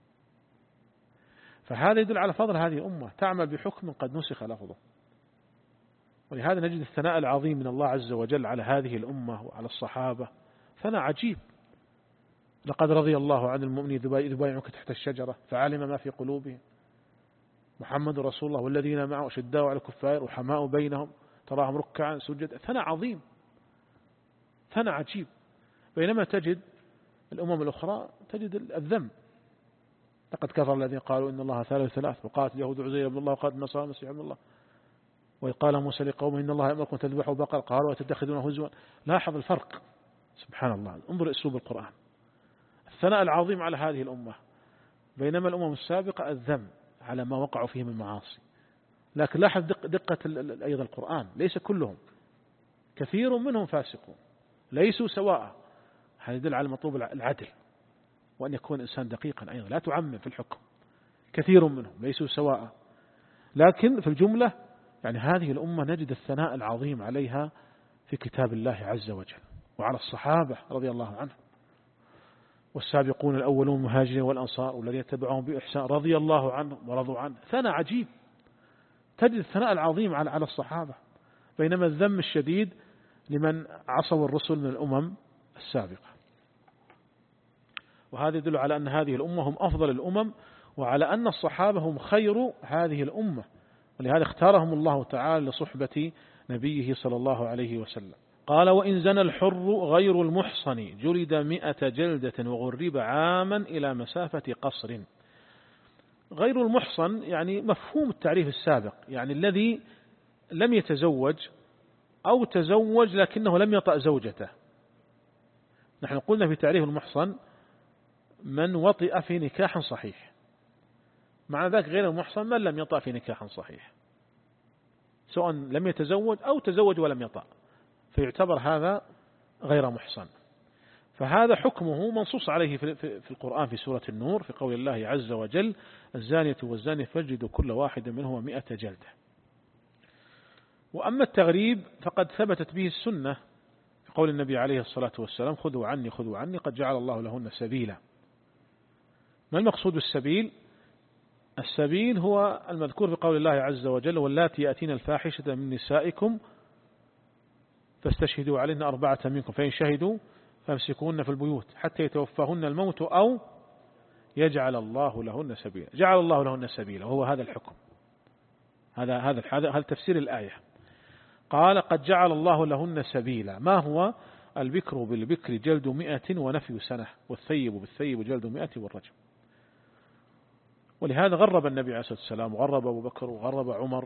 فهذا يدل على فضل هذه الأمة، تعمل بحكم قد نسخ لفظه. ولهذا نجد الثناء العظيم من الله عز وجل على هذه الأمة وعلى الصحابة، ثناء عجيب. لقد رضي الله عن المؤمنين إذ بايعوك تحت الشجرة فعلم ما في قلوبهم، محمد رسول الله والذين معه أشداء على الكفار رحماء بينهم تراهم ركعا سجدا. ثناء عظيم، ثناء عجيب. بينما تجد الأمم الأخرى تجد الذم. لقد كفر الذين قالوا إن الله ثالث ثلاث، وقالت اليهود عزير ابن الله وقالت النصارى المسيح ابن الله، وقال موسى لقومه إن الله يأمركم تذبحوا بقر قالوا وتتخذون هزوا. لاحظ الفرق، سبحان الله، انظر أسلوب القرآن، الثناء العظيم على هذه الأمة، بينما الأمم السابقة الذم على ما وقعوا فيه من معاصي. لكن لاحظ دقة أيضا القرآن، ليس كلهم، كثير منهم فاسقون ليسوا سواء. هذا يدل على مطلوب العدل، وأن يكون إنسان دقيقا أيضا، لا تعمم في الحكم. كثير منهم ليسوا سواء، لكن في الجملة يعني هذه الأمة نجد الثناء العظيم عليها في كتاب الله عز وجل، وعلى الصحابة رضي الله عنهم، والسابقون الأولون المهاجرين والأنصار والذين تبعهم بإحسان رضي الله عنهم ورضوا عنه. ثناء عجيب، تجد الثناء العظيم على على الصحابة، بينما الذم الشديد لمن عصوا الرسل من الأمم السابقة. وهذا يدل على أن هذه الأمة هم أفضل الأمم، وعلى أن الصحابة هم خير هذه الأمة، ولهذا اختارهم الله تعالى لصحبة نبيه صلى الله عليه وسلم. قال وإن زنى الحر غير المحصن جلد مئة جلدة وغرب عاما إلى مسافة قصر. غير المحصن يعني مفهوم التعريف السابق، يعني الذي لم يتزوج أو تزوج لكنه لم يطأ زوجته. نحن قلنا في تعريف المحصن من وطئ في نكاح صحيح، مع ذلك غير المحصن من لم يطأ في نكاح صحيح، سواء لم يتزوج أو تزوج ولم يطأ، فيعتبر هذا غير محصن. فهذا حكمه منصوص عليه في القرآن في سورة النور في قول الله عز وجل: الزانية والزاني فاجلدوا كل واحد منهما مئة جلدة. وأما التغريب فقد ثبتت به السنة في قول النبي عليه الصلاة والسلام: خذوا عني خذوا عني قد جعل الله لهن سبيلا. ما المقصود بالسبيل؟ السبيل هو المذكور في قول الله عز وجل: واللاتي يأتين الفاحشة من نسائكم فاستشهدوا عليهن أربعة منكم فإن شهدوا فامسكوهن في البيوت حتى يتوفاهن الموت أو يجعل الله لهن سبيلا. جعل الله لهن سبيلا وهو هذا الحكم، هذا هذا هذا هذا تفسير الآية. قال: قد جعل الله لهن سبيلا. ما هو؟ البكر بالبكر جلد مئة ونفي سنة، والثيب بالثيب جلد مئة والرجم. ولهذا غرب النبي عليه الصلاة والسلام وغرب أبو بكر وغرب عمر.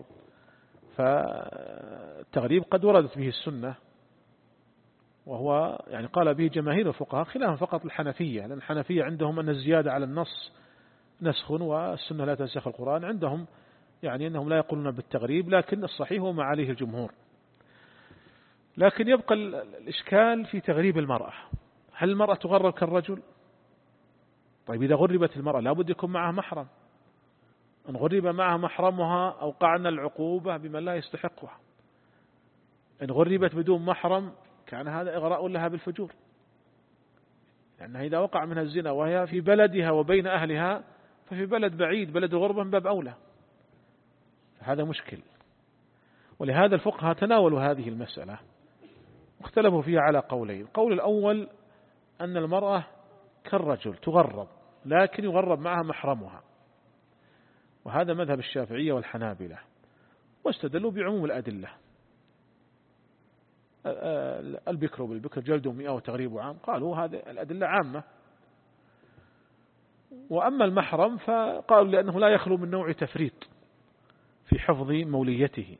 فالتغريب قد وردت به السنة، وهو يعني قال به جماهير الفقهاء خلافا فقط الحنفية، لأن الحنفية عندهم أن الزيادة على النص نسخ والسنة لا تنسخ القرآن. عندهم يعني أنهم لا يقولون بالتغريب، لكن الصحيح هو ما عليه الجمهور. لكن يبقى الإشكال في تغريب المرأة. هل المرأة تغرب كالرجل؟ طيب إذا غربت المرأة لابد يكون معها محرم. إن غرب معها محرمها أوقعنا العقوبة بمن لا يستحقها. إن غربت بدون محرم كان هذا إغراء لها بالفجور، لأنها إذا وقع منها الزنا وهي في بلدها وبين أهلها ففي بلد بعيد، بلد الغربة من باب أولى، فهذا مشكل. ولهذا الفقهاء تناولوا هذه المسألة واختلفوا فيها على قولين. القول الأول أن المرأة كالرجل تغرب، لكن يغرب معها محرمها، وهذا مذهب الشافعية والحنابلة، واستدلوا بعموم الأدلة: البكر بالبكر جلد مئة وتغريب عام. قالوا هذه الأدلة عامة. وأما المحرم فقالوا لأنه لا يخلو من نوع تفريط في حفظ موليته.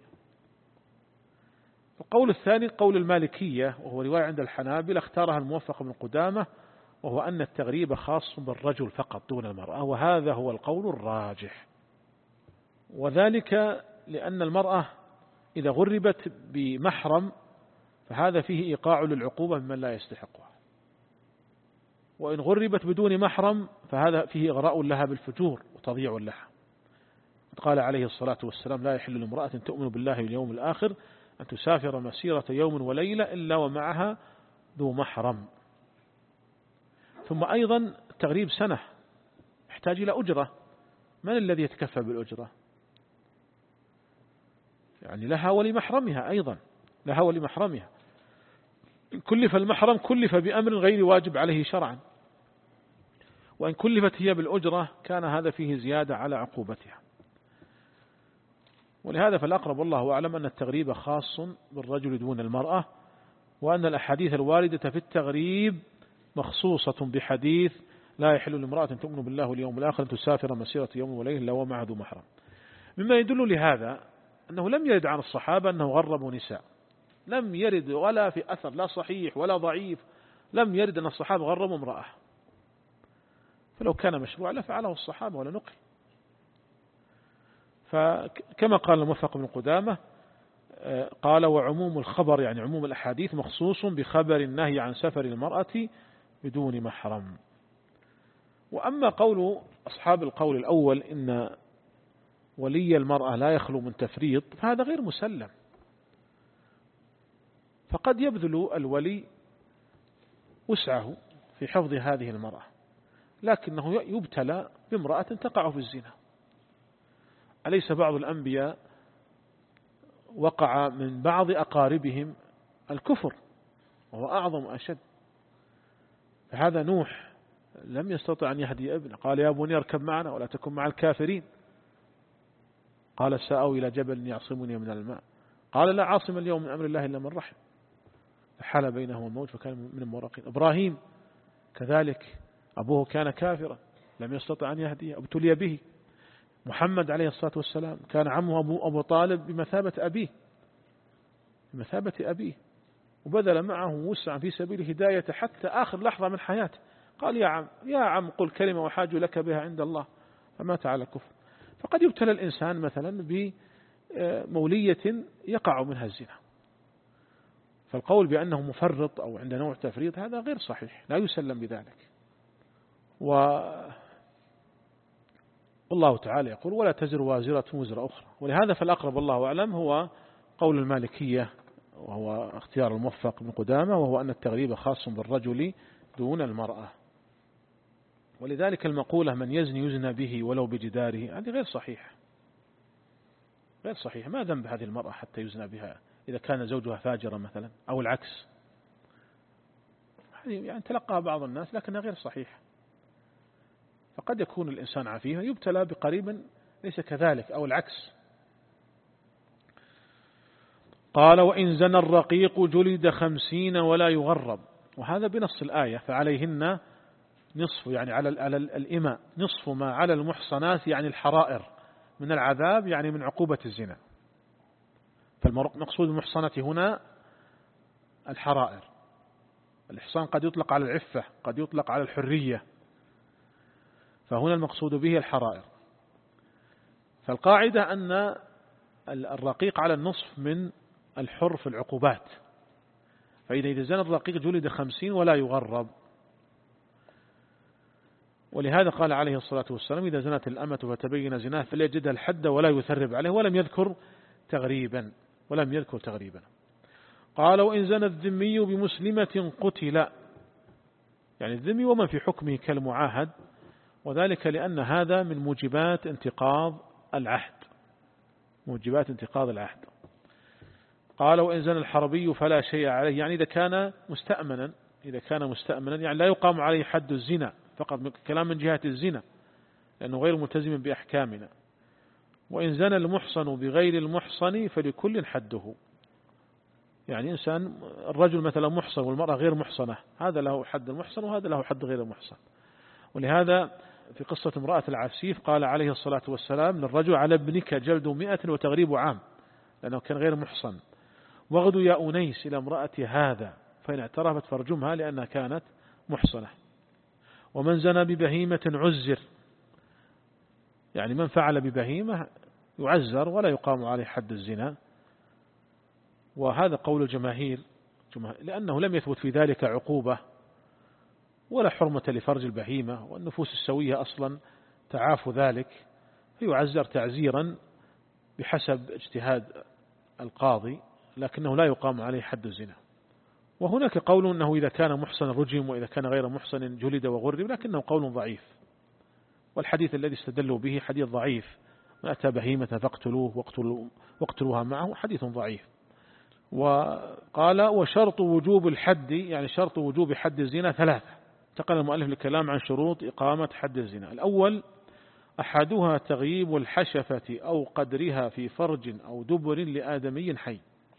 القول الثاني قول المالكية، وهو رواية عند الحنابلة اختارها الموفق بن قدامة، وهو أن التغريب خاص بالرجل فقط دون المرأة، وهذا هو القول الراجح. وذلك لأن المرأة إذا غربت بمحرم فهذا فيه إيقاع للعقوبة ممن لا يستحقها، وإن غربت بدون محرم فهذا فيه إغراء لها بالفجور وتضييع لها. قال عليه الصلاة والسلام: لا يحل لامرأة تؤمن بالله واليوم الآخر أن تسافر مسيرة يوم وليلة إلا ومعها ذو محرم. ثم أيضا التغريب سنة يحتاج إلى أجرة. من الذي يتكفى بالأجرة؟ يعني لها ولمحرمها أيضا، لها ولمحرمها. كلف المحرم كلف بأمر غير واجب عليه شرعا، وإن كلفت هي بالأجرة كان هذا فيه زيادة على عقوبتها. ولهذا فالأقرب والله أعلم أن التغريب خاص بالرجل دون المرأة، وأن الأحاديث الواردة في التغريب مخصوصة بحديث: لا يحل لامرأة تؤمن بالله واليوم الآخر أن تسافر مسيرة يوم وليلة إلا ومعها ذو محرم. مما يدل لهذا أنه لم يرد عن الصحابة أنه غربوا نساء، لم يرد ولا في أثر لا صحيح ولا ضعيف، لم يرد أن الصحابة غربوا امرأة. فلو كان مشروع لفعله الصحابة ولا نقل. فكما قال الموفق بن قدامة قال: وعموم الخبر يعني عموم الأحاديث مخصوص بخبر النهي عن سفر المرأة بدون محرم. وأما قول أصحاب القول الأول إن ولي المرأة لا يخلو من تفريط فهذا غير مسلم. فقد يبذل الولي وسعه في حفظ هذه المرأة، لكنه يبتلى بامرأة تقع في الزنا. أليس بعض الأنبياء وقع من بعض أقاربهم الكفر وهو أعظم أشد؟ فهذا نوح لم يستطع أن يهدي ابنه، قال: يا بني اركب معنا ولا تكن مع الكافرين. قال: سآوي إلى جبل يعصمني من الماء. قال: لا عاصم اليوم من أمر الله إلا من رحم. فحال بينه الموج فكان من المغرقين. إبراهيم كذلك أبوه كان كافرا لم يستطع أن يهديه، ابتلي به. محمد عليه الصلاة والسلام كان عمه أبو, أبو طالب بمثابة أبيه بمثابة أبيه وبذل معه وسعا في سبيل الهداية حتى آخر لحظة من حياته. قال: يا عم يا عم قل كلمة وحاج لك بها عند الله، فمات على الكفر. فقد يبتلى الإنسان مثلا بمولية يقع منها الزنا، فالقول بأنه مفرط أو عند نوع تفريط هذا غير صحيح، لا يسلم بذلك. والله تعالى يقول ولا تزر وازرة وزر أخرى، ولهذا فالأقرب الله أعلم هو قول المالكية، وهو اختيار الموفق بن قدامة، وهو أن التغليب خاص بالرجل دون المرأة. ولذلك المقولة من يزني يزنى به ولو بجداره هذه غير صحيح، غير صحيح. ما ذنب هذه المرأة حتى يزنى بها إذا كان زوجها فاجرا مثلا أو العكس، يعني تلقى بعض الناس لكنها غير صحيح. فقد يكون الإنسان عفيفا يبتلى بقريبا ليس كذلك أو العكس. قال وإن زنى الرقيق جلد خمسين ولا يغرب، وهذا بنص الآية فعليهن نصف، يعني على الإماء نصف ما على المحصنات يعني الحرائر من العذاب، يعني من عقوبة الزنا. فالمقصود المحصنة هنا الحرائر. الإحصان قد يطلق على العفة، قد يطلق على الحرية، فهنا المقصود به الحرائر. فالقاعدة أن الرقيق على النصف من الحر في العقوبات، فإذا إذا زنى الرقيق جلد خمسين ولا يغرب. ولهذا قال عليه الصلاة والسلام إذا زنت الأمة فتبين زناه فليجدها الحد ولا يثرب عليه، ولم يذكر تغريبا ولم يذكر تغريبا. قال وإن زنى الذمي بمسلمة قتل، يعني الذمي ومن في حكمه كالمعاهد، وذلك لأن هذا من موجبات انتقاض العهد، موجبات انتقاض العهد. قال وإن زنى الحربي فلا شيء عليه، يعني إذا كان مستأمنا، إذا كان مستأمنا يعني لا يقام عليه حد الزنا فقط، كلام من جهة الزنا لأنه غير ملتزم بأحكامنا. وإن زنى المحصن بغير المحصن فلكل حده، يعني إنسان الرجل مثلا محصن والمرأة غير محصنة، هذا له حد المحصن وهذا له حد غير المحصن. ولهذا في قصة امرأة العسيف قال عليه الصلاة والسلام للرجل على ابنك جلد مئة وتغريب عام، لأنه كان غير محصن. واغدو يا أنيس إلى امرأة هذا فإن اعترفت فارجمها لأنها كانت محصنة. ومن زنى ببهيمة عزر، يعني من فعل ببهيمة يعزر ولا يقام عليه حد الزنا، وهذا قول الجماهير لأنه لم يثبت في ذلك عقوبة ولا حرمة لفرج البهيمة، والنفوس السوية أصلا تعاف ذلك، فيعزر تعزيرا بحسب اجتهاد القاضي، لكنه لا يقام عليه حد الزنا. وهناك قول أنه إذا كان محصن رجم وإذا كان غير محصن جلد وغرب، لكنه قول ضعيف، والحديث الذي استدلوا به حديث ضعيف، من أتى بهيمة فاقتلوه واقتلوا واقتلوها معه، حديث ضعيف. وقال وشرط وجوب الحد، يعني شرط وجوب حد الزنا ثلاثة. انتقل المؤلف للكلام عن شروط إقامة حد الزنا. الأول أحدها تغييب الحشفة أو قدرها في فرج أو دبر لآدمي حي.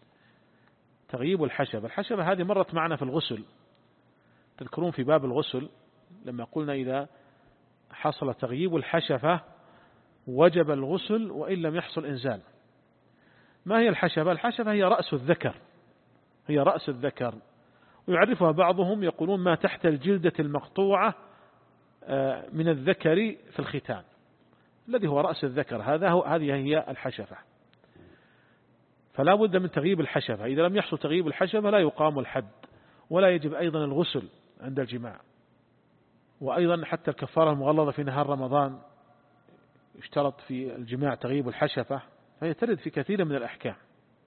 تغييب الحشفة، الحشفة هذه مرت معنا في الغسل، تذكرون في باب الغسل لما قلنا إذا حصل تغييب الحشفة وجب الغسل وإن لم يحصل إنزال. ما هي الحشفة؟ الحشفة هي رأس الذكر، هي رأس الذكر، ويعرفها بعضهم يقولون ما تحت الجلدة المقطوعة من الذكر في الختان، الذي هو رأس الذكر، هذا هو، هذه هي الحشفة. فلا بد من تغييب الحشفة، إذا لم يحصل تغييب الحشفة لا يقام الحد، ولا يجب أيضا الغسل عند الجماع. وأيضا حتى الكفارة المغلظة في نهار رمضان يشترط في الجماع تغييب الحشفة، فهي ترد في كثير من الأحكام.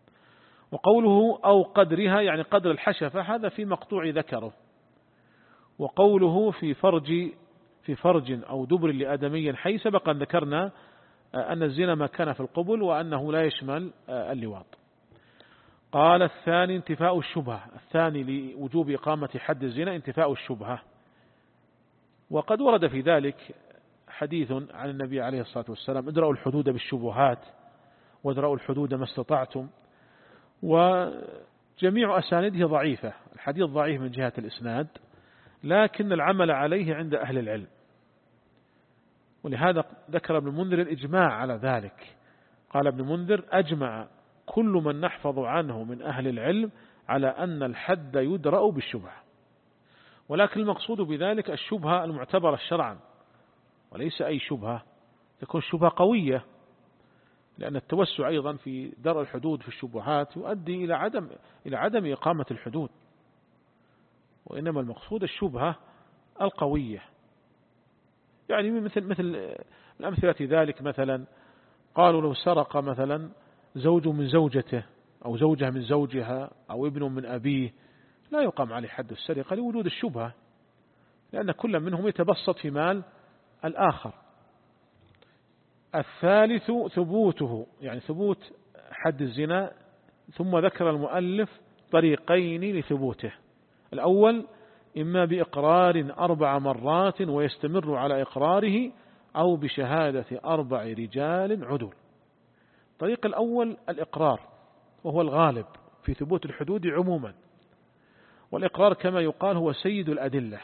وقوله أو قدرها يعني قدر الحشفة، هذا في مقطوع ذكره. وقوله في فرج في فرج أو دبر لآدمي حي، سبق أن ذكرنا أن الزنا ما كان في القبل وأنه لا يشمل اللواط. قال الثاني انتفاء الشبهة، الثاني لوجوب إقامة حد الزنا انتفاء الشبهة. وقد ورد في ذلك حديث عن النبي عليه الصلاة والسلام ادرأوا الحدود بالشبهات وادرأوا الحدود ما استطعتم، وجميع أسانيده ضعيفة، الحديث ضعيف من جهة الإسناد، لكن العمل عليه عند أهل العلم. ولهذا ذكر ابن المنذر الإجماع على ذلك، قال ابن المنذر أجمع كل من نحفظ عنه من أهل العلم على أن الحد يدرأ بالشبهة، ولكن المقصود بذلك الشبهة المعتبرة شرعا، وليس أي شبهة تكون الشبهة قوية، لأن التوسع أيضا في درء الحدود في الشبهات يؤدي إلى عدم إلى عدم إقامة الحدود، وإنما المقصود الشبهة القوية. يعني مثل مثل الأمثلة ذلك، مثلا قالوا لو سرق مثلا زوج من زوجته أو زوجها من زوجها أو ابن من أبيه لا يقام عليه حد السرقة لوجود الشبهة، لأن كل منهم يتبسط في مال الآخر. الثالث ثبوته، يعني ثبوت حد الزنا، ثم ذكر المؤلف طريقين لثبوته. الأول إما بإقرار أربع مرات ويستمر على إقراره، أو بشهادة أربع رجال عدول. الطريق الأول الإقرار، وهو الغالب في ثبوت الحدود عموما، والإقرار كما يقال هو سيد الأدلة.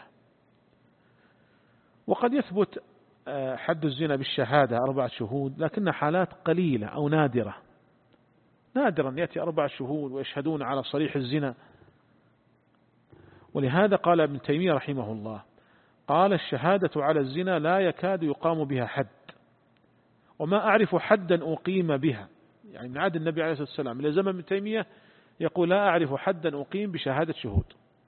وقد يثبت حد الزنا بالشهادة أربعة شهود، لكن حالات قليلة أو نادرة، نادرا يأتي أربع شهود ويشهدون على صريح الزنا. ولهذا قال ابن تيمية رحمه الله، قال الشهادة على الزنا لا يكاد يقام بها حد، وما أعرف حدا أقيم بها. يعني من عهد النبي عليه الصلاة والسلام إلى زمن ابن تيمية يقول لا أعرف حدا أقيم بشهادة شهود،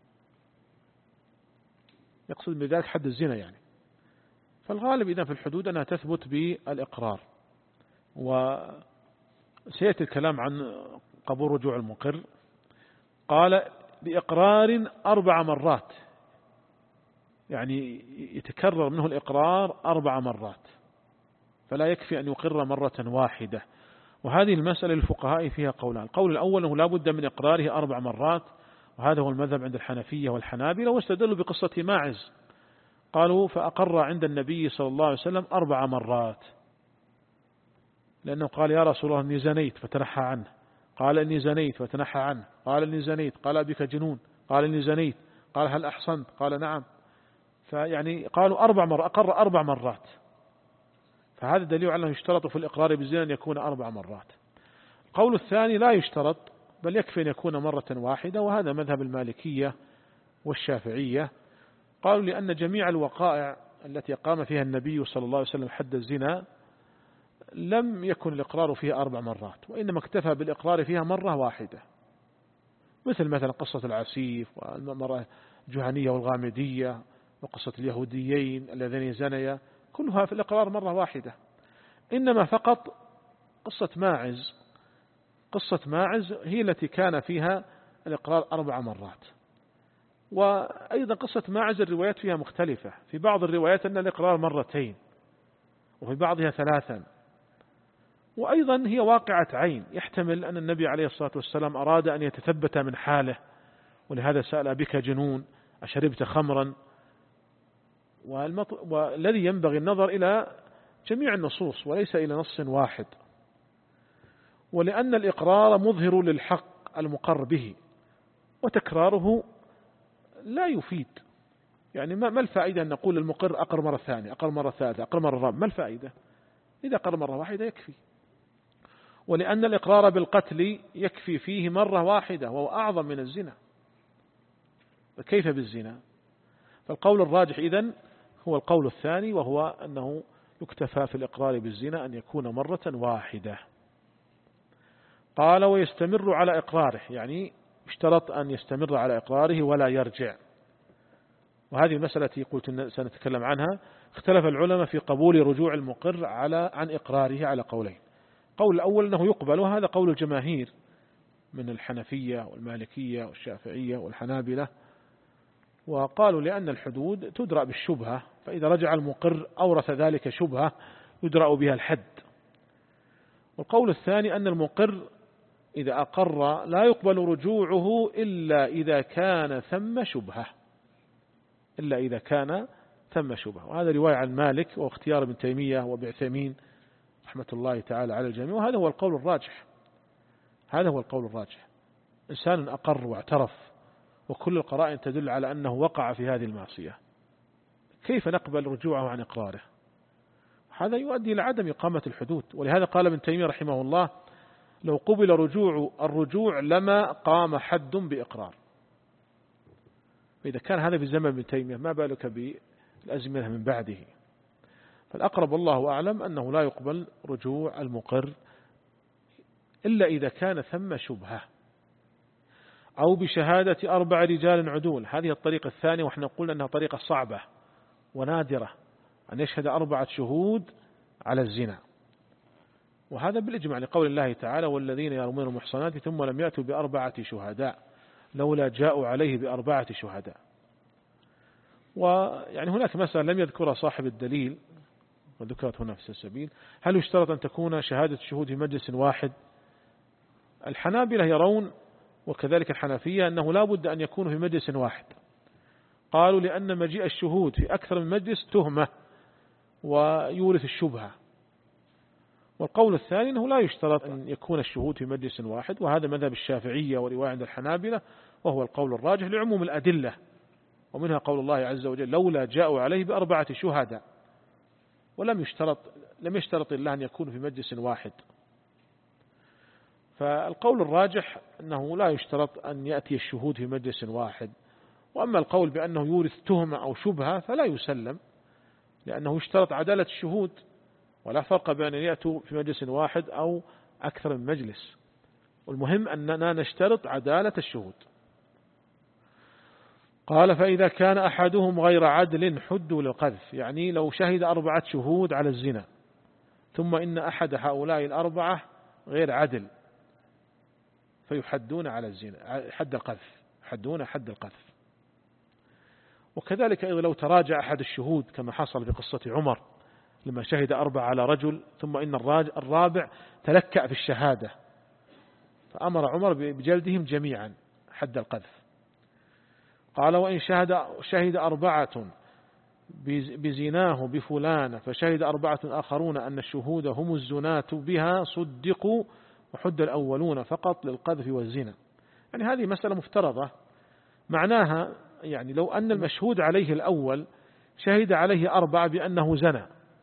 يقصد بذلك حد الزنا يعني. فالغالب إذا في الحدود أنها تثبت بالإقرار. وسيأتي الكلام عن قبول رجوع المقر. قال بإقرار أربع مرات، يعني يتكرر منه الإقرار أربع مرات، فلا يكفي أن يقر مرة واحدة. وهذه المسألة للفقهاء فيها قولان. القول الأول أنه لا بد من إقراره أربع مرات، وهذا هو المذهب عند الحنفية والحنابلة، واستدلوا بقصة ماعز، قالوا فأقر عند النبي صلى الله عليه وسلم أربع مرات، لأنه قال يا رسول الله إني زنيت فتنحى عنه، قال إني زنيت فتنحى عنه، قال إني زنيت، قال بك جنون، قال إني زنيت، قال هل أحصنت، قال نعم. فيعني قالوا أربع مرات، أقر أربع مرات، فهذا دليل على أنه يشترط في الإقرار بالزنا أن يكون أربع مرات. القول الثاني لا يشترط، بل يكفي أن يكون مرة واحدة، وهذا مذهب المالكية والشافعية. قالوا لأن جميع الوقائع التي قام فيها النبي صلى الله عليه وسلم حد الزنا لم يكن الإقرار فيها أربع مرات، وإنما اكتفى بالإقرار فيها مرة واحدة، مثل مثلا قصة العسيف والمرأة الجهنية والغامدية وقصة اليهوديين اللذين زنيا، كلها في الإقرار مرة واحدة. إنما فقط قصة ماعز، قصة ماعز هي التي كان فيها الإقرار أربع مرات. وأيضا قصة ماعز الروايات فيها مختلفة، في بعض الروايات أن الإقرار مرتين، وفي بعضها ثلاثا. وأيضا هي واقعة عين، يحتمل أن النبي عليه الصلاة والسلام أراد أن يتثبت من حاله، ولهذا سأل بك جنون أشربت خمرا. والذي ينبغي النظر إلى جميع النصوص وليس إلى نص واحد، ولأن الإقرار مظهر للحق المقر به، وتكراره لا يفيد. يعني ما الفائدة أن نقول المقر أقر مرة ثانية، أقر مرة ثالثة، أقر مرة رابعة؟ ما الفائدة؟ إذا أقر مرة واحدة يكفي. ولأن الإقرار بالقتل يكفي فيه مرة واحدة، وهو أعظم من الزنا، فكيف بالزنا؟ فالقول الراجح إذن هو القول الثاني، وهو أنه يكتفى في الإقرار بالزنا أن يكون مرة واحدة. قال ويستمر على إقراره، يعني اشترط أن يستمر على إقراره ولا يرجع. وهذه المسألة التي قلت سنتكلم عنها، اختلف العلماء في قبول رجوع المقر على عن إقراره على قولين. قول الأول أنه يقبل، وهذا قول الجماهير من الحنفية والمالكية والشافعية والحنابلة، وقالوا لأن الحدود تدرأ بالشبهة، فإذا رجع المقر أورث ذلك شبهة يدرأ بها الحد. والقول الثاني أن المقر إذا أقر لا يقبل رجوعه إلا إذا كان ثم شبهة، إلا إذا كان ثم شبهة. وهذا رواية عن مالك واختيار ابن تيمية وابن رحمة الله تعالى على الجميع، وهذا هو القول الراجح. هذا هو القول الراجح. إنسان أقر واعترف وكل القرائن تدل على أنه وقع في هذه المعصية، كيف نقبل رجوعه عن إقراره؟ هذا يؤدي إلى عدم إقامة الحدود. ولهذا قال ابن تيمية رحمه الله لو قبل رجوع الرجوع لما قام حد بإقرار. فإذا كان هذا في زمن ابن تيمية ما بالك بالأزمنة من بعده. فالأقرب والله أعلم أنه لا يقبل رجوع المقر إلا إذا كان ثم شبهة أو بشهادة أربع رجال عدول. هذه الطريقة الثانية، وإحنا قلنا أنها طريقة صعبة ونادرة، أن يشهد أربعة شهود على الزنا، وهذا بالإجماع لقول الله تعالى: والذين يرمون المحصنات ثم لم يأتوا بأربعة شهداء لولا جاءوا عليه بأربعة شهداء. ويعني هناك مسألة لم يذكرها صاحب الدليل وذكرت هنا في السبيل: هل يشترط أن تكون شهادة الشهود في مجلس واحد؟ الحنابلة يرون وكذلك الحنفية أنه لا بد أن يكون في مجلس واحد، قالوا لأن مجيء الشهود في أكثر من مجلس تهمة ويورث الشبهة. والقول الثاني أنه لا يشترط أن يكون الشهود في مجلس واحد، وهذا مذهب الشافعية ورواية عند الحنابلة، وهو القول الراجح لعموم الأدلة، ومنها قول الله عز وجل: لولا جاءوا عليه بأربعة شهداء، ولم يشترط لم يشترط الله أن يكون في مجلس واحد. فالقول الراجح أنه لا يشترط أن يأتي الشهود في مجلس واحد. وأما القول بأنه يورث تهمة أو شبهة فلا يسلم، لأنه يشترط عدالة الشهود، ولا فرق بين أن يأتوا في مجلس واحد أو أكثر من مجلس، والمهم أننا نشترط عدالة الشهود. قال: فإذا كان أحدهم غير عدل حدوا للقذف، يعني لو شهد أربعة شهود على الزنا ثم إن أحد هؤلاء الأربعة غير عدل فيحدون على الزنا حد القذف، حدون حد القذف. وكذلك أيضا لو تراجع أحد الشهود كما حصل في قصة عمر لما شهد أربعة على رجل ثم إن الرابع تلكأ في الشهادة فأمر عمر بجلدهم جميعا حد القذف. قال: وإن شهد, شهد أربعة بزناه بفلان فشهد أربعة آخرون أن الشهود هم الزنات بها صدقوا وحد الأولون فقط للقذف والزنا. يعني هذه مسألة مفترضة، معناها يعني لو أن المشهود عليه الأول شهد عليه أربعة بأنه زنى،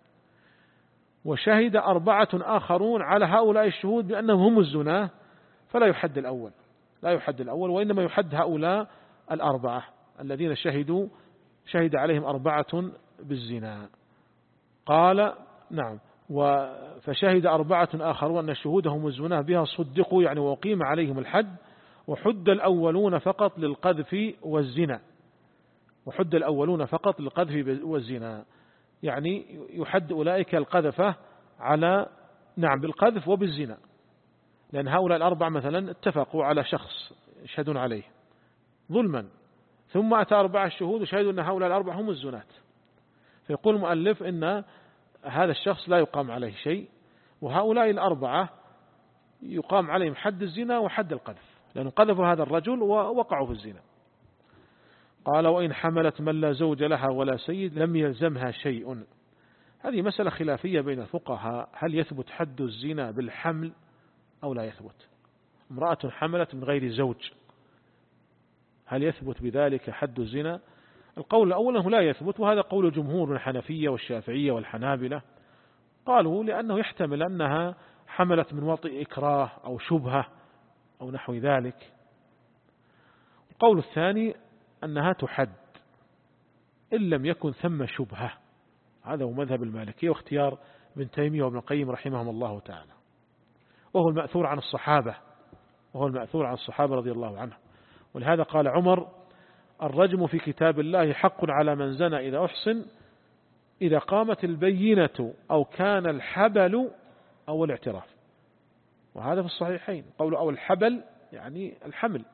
وشهد أربعة آخرون على هؤلاء الشهود بأنهم هم الزناه، فلا يحد الأول، لا يحد الأول، وإنما يحد هؤلاء الأربعة الذين شهدوا شهد عليهم أربعة بالزنا. قال: نعم، فشهد أربعة آخرون أن الشهود هم الزناه بها صدقوا، يعني وقيم عليهم الحد، وحد الأولون فقط للقذف والزنا، وحد الأولون فقط للقذف والزنا، يعني يحد أولئك القذفة على نعم بالقذف وبالزنا، لأن هؤلاء الأربعة مثلا اتفقوا على شخص يشهدون عليه ظلما، ثم أتى أربعة الشهود وشهدوا أن هؤلاء الأربعة هم الزنات، فيقول المؤلف إن هذا الشخص لا يقام عليه شيء، وهؤلاء الأربعة يقام عليهم حد الزنا وحد القذف، لأنه قذفوا هذا الرجل ووقعوا في الزنا. قال: وإن حملت من لا زوج لها ولا سيد لم يلزمها شيء. هذه مسألة خلافية بين الفقهاء، هل يثبت حد الزنا بالحمل أو لا يثبت؟ امرأة حملت من غير زوج، هل يثبت بذلك حد الزنا؟ القول الأول أنه لا يثبت، وهذا قول جمهور الحنفية والشافعية والحنابلة، قالوا لأنه يحتمل أنها حملت من وطئ إكراه أو شبهة أو نحو ذلك. القول الثاني أنها تحد إن لم يكن ثم شبهة، هذا هو مذهب المالكية واختيار ابن تيمية وابن القيم رحمهم الله تعالى، وهو المأثور عن الصحابة وهو المأثور عن الصحابة رضي الله عنهم. ولهذا قال عمر: الرجم في كتاب الله حق على من زنى إذا أحصن إذا قامت البينة أو كان الحبل أو الاعتراف. وهذا في الصحيحين قوله أو الحبل يعني الحمل،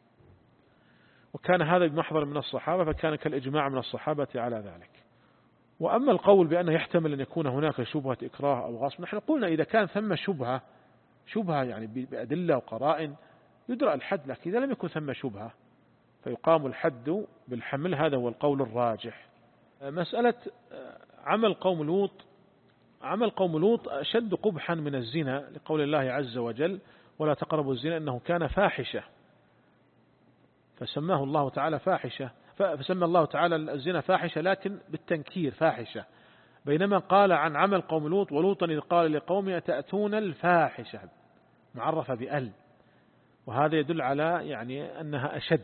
وكان هذا بمحضر من الصحابة، فكان كالإجماع من الصحابة على ذلك. وأما القول بأنه يحتمل أن يكون هناك شبهة إكراه أو غصب، نحن قلنا إذا كان ثم شبهة شبهة يعني بأدلة وقرائن يدرأ الحد، لكن إذا لم يكن ثم شبهة فيقام الحد بالحمل، هذا هو القول الراجح. مسألة عمل قوم لوط، عمل قوم لوط أشد قبحا من الزنا لقول الله عز وجل: ولا تقربوا الزنا إنه كان فاحشة، فسماه الله تعالى فاحشة، فسمى الله تعالى الزنا فاحشة لكن بالتنكير فاحشة، بينما قال عن عمل قوم لوط: ولوطا إذ قال لقومه أتأتون الفاحشة معرفة بأل، وهذا يدل على يعني أنها أشد،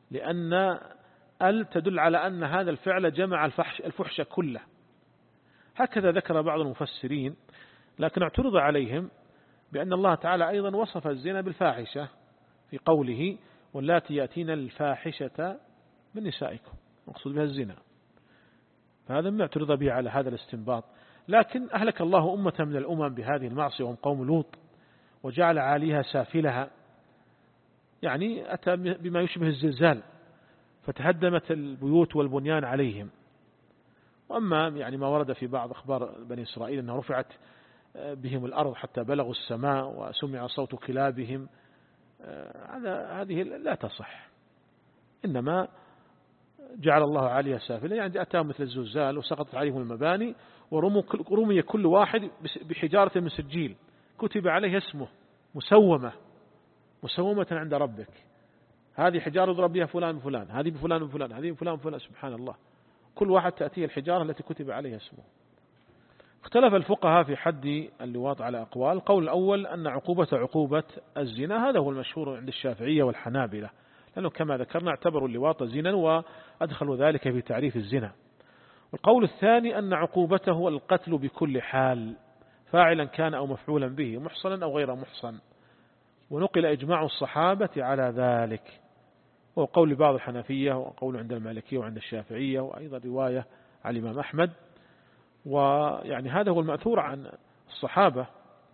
لأن أل تدل على أن هذا الفعل جمع الفحش الفحش كله، هكذا ذكر بعض المفسرين، لكن اعترض عليهم بأن الله تعالى أيضا وصف الزنا بالفاحشة في قوله واللاتي يأتين الفاحشة من نسائكم، مقصود بها الزنا، فهذا ما اعترض به على هذا الاستنباط. لكن أهلك الله أمة من الأمم بهذه المعصية وهم قوم لوط، وجعل عاليها سافلها، يعني أتى بما يشبه الزلزال فتهدمت البيوت والبنيان عليهم. وأما يعني ما ورد في بعض أخبار بني إسرائيل أنه رفعت بهم الأرض حتى بلغوا السماء وسمع صوت كلابهم، هذه لا تصح. إنما جعل الله عاليها سافلة، يعني أتاهم مثل الزلزال وسقطت عليهم المباني ورمي كل واحد بحجارة من سجيل كتب عليه اسمه مسومة مسومة عند ربك، هذه حجارة يضرب بها فلان بفلان، هذه بفلان بفلان، هذه بفلان بفلان، سبحان الله، كل واحد تأتيه الحجارة التي كتب عليها اسمه. اختلف الفقهاء في حد اللواط على أقوال. القول الأول أن عقوبة عقوبة الزنا، هذا هو المشهور عند الشافعية والحنابلة، لأنه كما ذكرنا اعتبروا اللواط زنا وأدخلوا ذلك في تعريف الزنا. والقول الثاني أن عقوبته القتل بكل حال، فاعلا كان أو مفعولا به، محصنا أو غير محصن، ونقل إجماع الصحابة على ذلك، وهو قول بعض الحنفية وقول عند المالكية وعند الشافعية، وأيضا رواية عن الإمام أحمد. ويعني هذا هو المأثور عن الصحابة،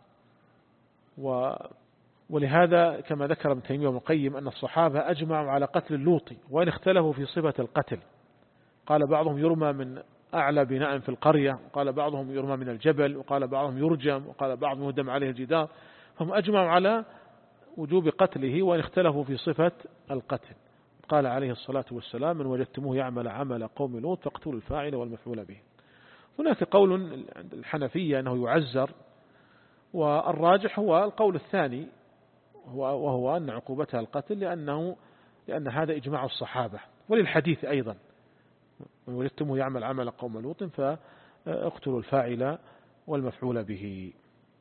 و ولهذا كما ذكر ابن تيمية وابن القيم أن الصحابة أجمعوا على قتل اللوطي، وإن اختلفوا في صفة القتل، قال بعضهم يرمى من أعلى بناء في القرية، وقال بعضهم يرمى من الجبل، وقال بعضهم يرجم، وقال بعضهم يهدم عليه الجدار، هم أجمعوا على وجوب قتله وإن اختلفوا في صفة القتل. قال عليه الصلاة والسلام من وجدتموه يعمل عمل قوم لوط فاقتلوا الفاعل والمفعول به. هناك قول عند الحنفية أنه يعزر، والراجح هو القول الثاني، وهو أن عقوبتها القتل، لأنه لأن هذا إجماع الصحابة، وللحديث أيضا من وجدتموه يعمل عمل قوم لوط فاقتلوا الفاعل والمفعول به.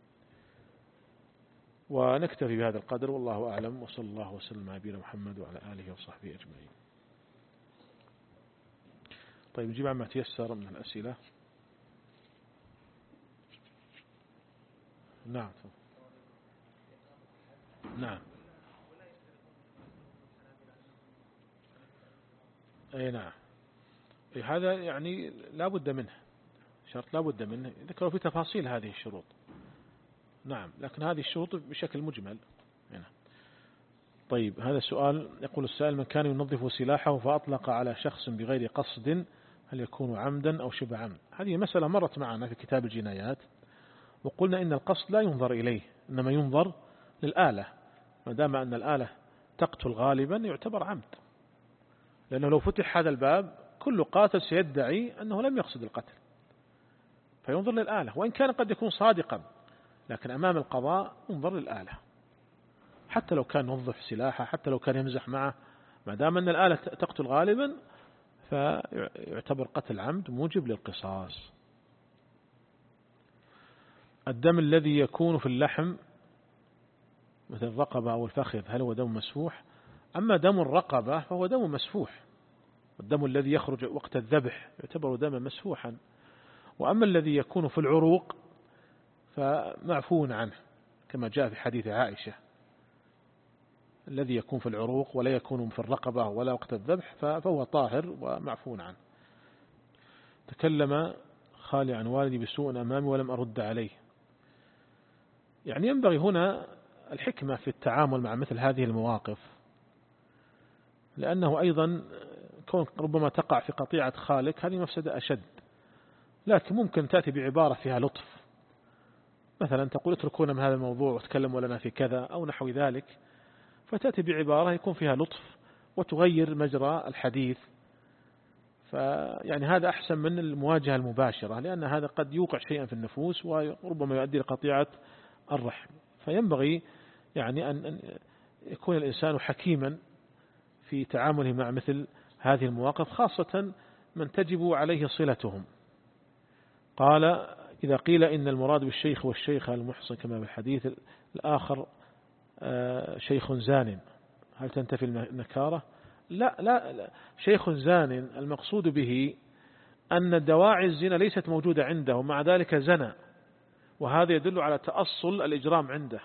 ونكتفي بهذا القدر، والله أعلم، وصلى الله وسلم على نبينا محمد وعلى آله وصحبه أجمعين. طيب نجيب عما تيسر من الأسئلة. نعم نعم أي نعم، هذا يعني لا بد منه، شرط لا بد منه، ذكروا في تفاصيل هذه الشروط. نعم، لكن هذه الشروط بشكل مجمل هنا. طيب هذا السؤال، يقول السائل من كان ينظف سلاحه فأطلق على شخص بغير قصد هل يكون عمدا أو شبه عمد؟ هذه مسألة مرت معنا في كتاب الجنايات، وقلنا إن القصد لا ينظر إليه، إنما ينظر للآلة، ما دام أن الآلة تقتل غالبا يعتبر عمد، لأنه لو فتح هذا الباب كل قاتل سيدعي أنه لم يقصد القتل، فينظر للآلة، وإن كان قد يكون صادقا، لكن أمام القضاء انظر للآلة، حتى لو كان ينظف سلاحه، حتى لو كان يمزح معه، ما دام أن الآلة تقتل غالبا فيعتبر قتل عمد موجب للقصاص. الدم الذي يكون في اللحم مثل الرقبة أو الفخذ هل هو دم مسفوح؟ أما دم الرقبة فهو دم مسفوح، والدم الذي يخرج وقت الذبح يعتبر دما مسفوحا، وأما الذي يكون في العروق فمعفو عنه كما جاء في حديث عائشة، الذي يكون في العروق ولا يكون في الرقبة ولا وقت الذبح فهو طاهر ومعفو عنه. تكلم خالي عن والدي بسوء أمامي ولم أرد عليه. يعني ينبغي هنا الحكمة في التعامل مع مثل هذه المواقف، لأنه أيضا كون ربما تقع في قطيعة خالك هذه مفسدة أشد، لكن ممكن تأتي بعبارة فيها لطف، مثلا تقول اتركونا من هذا الموضوع وتكلموا لنا في كذا أو نحو ذلك، فتأتي بعبارة يكون فيها لطف وتغير مجرى الحديث، فيعني هذا أحسن من المواجهة المباشرة، لأن هذا قد يوقع شيئا في النفوس وربما يؤدي لقطيعة الرحم. فينبغي يعني أن يكون الإنسان حكيما في تعامله مع مثل هذه المواقف، خاصة من تجب عليه صلتهم. قال إذا قيل إن المراد بالشيخ والشيخة المحصن كما بالحديث الآخر شيخ زان، هل تنتفي النكارة؟ لا, لا, لا شيخ زان المقصود به أن دواعي الزنا ليست موجودة عنده ومع ذلك زنى، وهذا يدل على تأصل الإجرام عنده،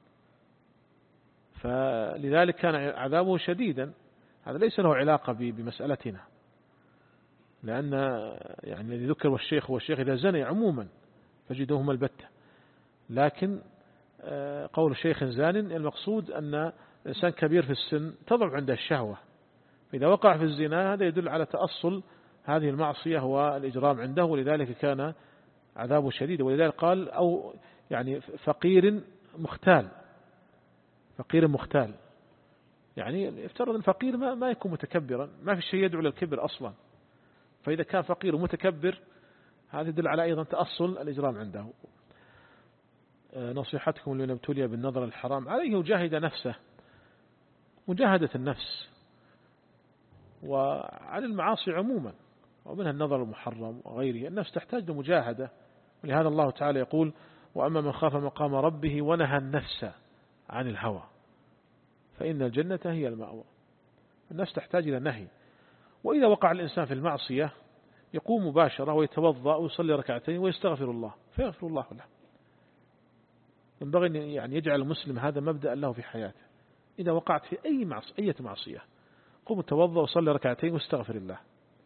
فلذلك كان عذابه شديدا. هذا ليس له علاقة بمسألتنا، لأن يعني الذي ذكر والشيخ هو الشيخ إذا زني عموما فجدوهما البتة، لكن قول الشيخ زان المقصود أن إنسان كبير في السن تضعف عنده الشهوة، فإذا وقع في الزنا هذا يدل على تأصل هذه المعصية والإجرام عنده، ولذلك كان عذابه شديد. ولذلك قال أو يعني فقير مختال، فقير مختال، يعني يفترض الفقير ما, ما يكون متكبرا، ما في شيء يدعو للكبر أصلا، فإذا كان فقير ومتكبر هذا يدل على أيضا تأصل الإجرام عنده. نصيحتكم لمن ابتلي بالنظر الحرام عليه يجاهد نفسه، مجاهدة النفس، وعلى المعاصي عموما ومنها النظر المحرم وغيره، النفس تحتاج لمجاهدة، ولهذا الله تعالى يقول وأما من خاف مقام ربه ونهى النفس عن الهوى فإن الجنة هي المأوى. النفس تحتاج إلى نهي، وإذا وقع الإنسان في المعصية يقوم مباشرة ويتوضأ ويصلي ركعتين ويستغفر الله فيغفر الله له. ينبغي يعني يجعل المسلم هذا مبدأ له في حياته، إذا وقعت في أي معصية أي معصية قم توضأ وصلي ركعتين واستغفر الله.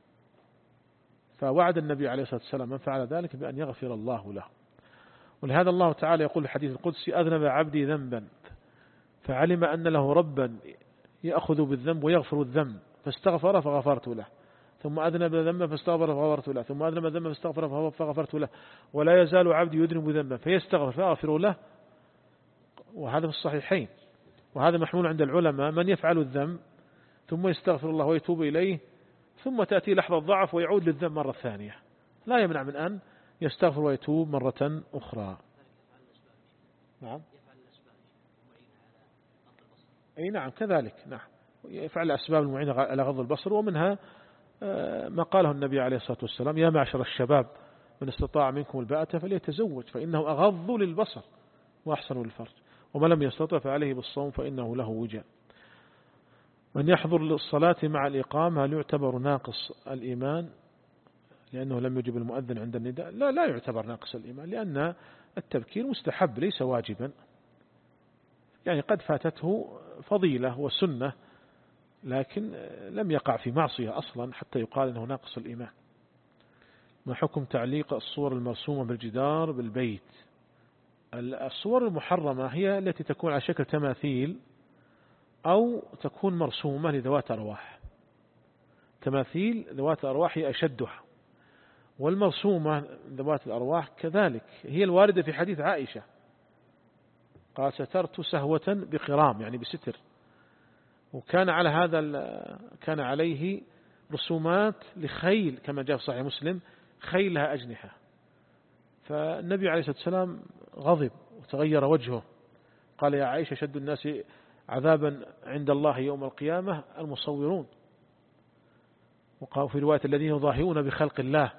فوعد النبي عليه الصلاة والسلام من فعل ذلك بأن يغفر الله له. ولهذا الله تعالى يقول في الحديث القدسي أذنب عبدي ذنبا فعلم أن له ربا يأخذ بالذنب ويغفر الذنب فاستغفر فغفرت له، ثم أذنب ذنبا فاستغفر فغفرت له، ثم أذنب ذنبا فاستغفر فغفرت له، ولا يزال عبدي يذنب ذنبا فيستغفر فأغفر له. وهذا في الصحيحين، وهذا محمول عند العلماء من يفعل الذنب ثم يستغفر الله ويتوب إليه ثم تأتي لحظة ضعف ويعود للذنب مرة ثانية، لا يمنع من أن يستغفر ويتوب مرة أخرى. نعم أي نعم كذلك، نعم يفعل الأسباب المعينة على غض البصر، ومنها ما قاله النبي عليه الصلاة والسلام يا معشر الشباب من استطاع منكم الباءة فليتزوج فإنه أغض للبصر وأحسن للفرج وما لم يستطع فعليه بالصوم فإنه له وجاء. من يحضر للصلاة مع الإقامة هل يعتبر ناقص الإيمان لأنه لم يجب المؤذن عند النداء؟ لا لا يعتبر ناقص الإيمان، لأن التبكير مستحب ليس واجبا، يعني قد فاتته فضيلة وسنة لكن لم يقع في معصية أصلا حتى يقال أنه ناقص الإيمان. ما حكم تعليق الصور المرسومة بالجدار بالبيت؟ الصور المحرمة هي التي تكون على شكل تماثيل أو تكون مرسومة لذوات أرواح. تماثيل ذوات أرواح هي أشدها، والمرسومة ذوات الأرواح كذلك هي الواردة في حديث عائشة قال سترت سهوة بقرام يعني بستر، وكان على هذا كان عليه رسومات لخيل كما جاء في صحيح مسلم، خيل لها أجنحة، فالنبي عليه الصلاة والسلام غضب وتغير وجهه قال يا عائشة شد الناس عذابا عند الله يوم القيامة المصورون، وقال في رواية الذين يضاهئون بخلق الله.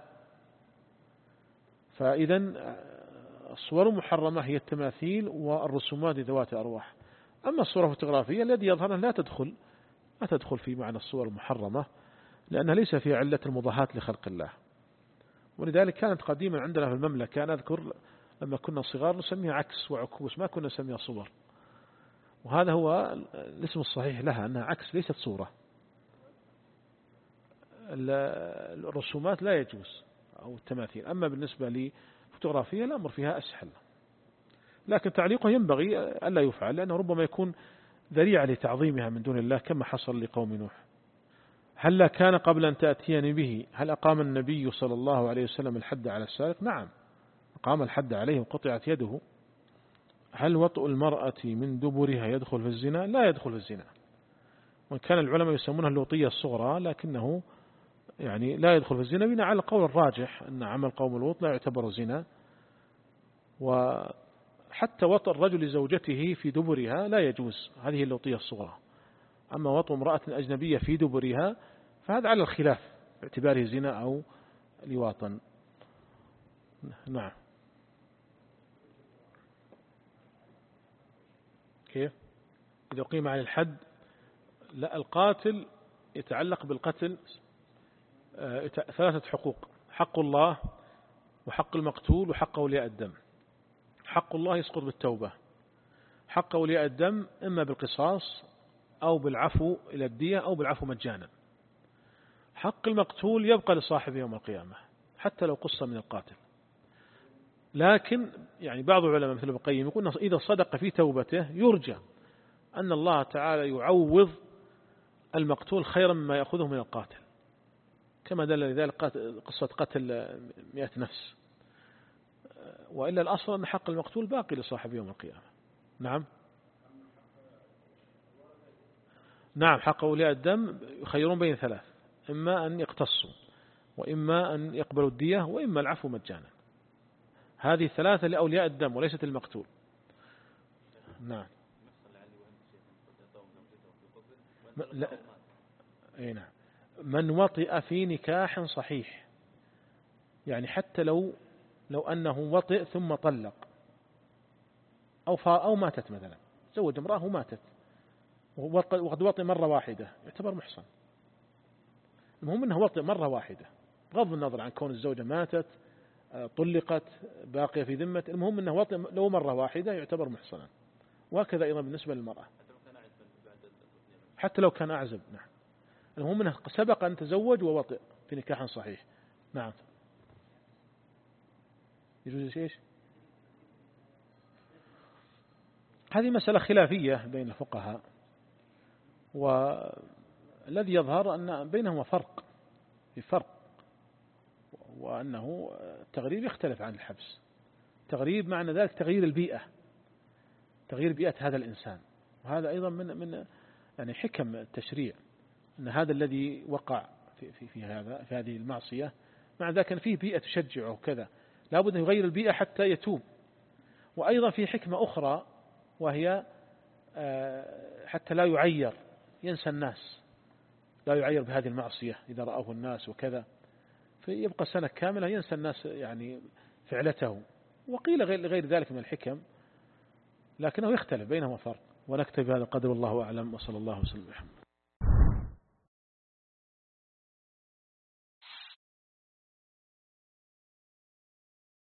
فإذا الصور المحرمة هي التماثيل والرسومات ذوات أرواح. أما الصورة الفوتوغرافية الذي يظهر لا تدخل لا تدخل في معنى الصور المحرمة لأنها ليس في علة المضاهاة لخلق الله. ولذلك كانت قديما عندنا في المملكة أنا أذكر لما كنا صغار نسميها عكس وعكوس، ما كنا نسميها صور، وهذا هو الاسم الصحيح لها أنها عكس ليست صورة. الرسومات لا يجوز أو التماثيل، أما بالنسبة لفوتوغرافية الأمر فيها أسهل، لكن تعليقه ينبغي ألا يفعل لأنه ربما يكون ذريعة لتعظيمها من دون الله كما حصل لقوم نوح. هل كان قبل أن تأتيني به هل أقام النبي صلى الله عليه وسلم الحد على السارق؟ نعم أقام الحد عليه وقطعت يده. هل وطء المرأة من دبرها يدخل في الزنا؟ لا يدخل في الزنا، وإن كان العلماء يسمونها اللوطية الصغرى لكنه يعني لا يدخل في الزنا بناء على القول الراجح أن عمل قوم لوط لا يعتبر زنا. وحتى وطء الرجل لزوجته في دبرها لا يجوز، هذه اللوطية الصغرى. أما وطء امرأة أجنبية في دبرها فهذا على الخلاف باعتباره زنا أو لواطا. نعم كيف إذا قيم على الحد؟ لا، القاتل يتعلق بالقتل ثلاثة حقوق. حق الله وحق المقتول وحق أولياء الدم. حق الله يسقط بالتوبة، حق أولياء الدم إما بالقصاص أو بالعفو إلى الدية أو بالعفو مجانا. حق المقتول يبقى لصاحبه يوم القيامة حتى لو قص من القاتل. لكن يعني بعض العلماء مثل ابن القيم يقول إذا صدق في توبته يرجى أن الله تعالى يعوض المقتول خيرا مما يأخذه من القاتل، كما دل لذلك قصة قتل مئة نفس. وإلا الأصل أن حق المقتول باقي لصاحب يوم القيامة. نعم نعم حق أولياء الدم يخيرون بين ثلاث، إما أن يقتصوا وإما أن يقبلوا الدية وإما العفو مجانا. هذه الثلاثة لأولياء الدم وليست المقتول. نعم لا. أي نعم. من وطئ في نكاح صحيح، يعني حتى لو لو أنه وطئ ثم طلق أو أو ماتت مثلا، زوج امرأة وماتت وقد وطئ مرة واحدة يعتبر محصن. المهم أنه وطئ مرة واحدة بغض النظر عن كون الزوجة ماتت طلقت باقية في ذمة، المهم أنه وطئ لو مرة واحدة يعتبر محصنا. وهكذا أيضا بالنسبة للمرأة حتى لو كان أعزب. نعم المهم أنه سبق أن تزوج ووطئ في نكاح صحيح. نعم يجوز ايش؟ هذه مسألة خلافية بين الفقهاء، والذي يظهر أن بينهما فرق في فرق، وأنه التغريب يختلف عن الحبس. تغريب معنى ذلك تغيير البيئة، تغيير بيئة هذا الإنسان، وهذا أيضا من من يعني حكم التشريع، أن هذا الذي وقع في في في هذا في هذه المعصية مع ذلك كان فيه بيئة تشجعه وكذا، لابد أن يغير البيئة حتى يتوب. وأيضا في حكمة أخرى وهي حتى لا يعير، ينسى الناس، لا يعير بهذه المعصية إذا رأه الناس وكذا، فيبقى سنة كاملة ينسى الناس يعني فعلته. وقيل غير ذلك من الحكم، لكنه يختلف بينهما فرق. ونكتفي بهذا القدر والله أعلم، وصلى الله وسلم.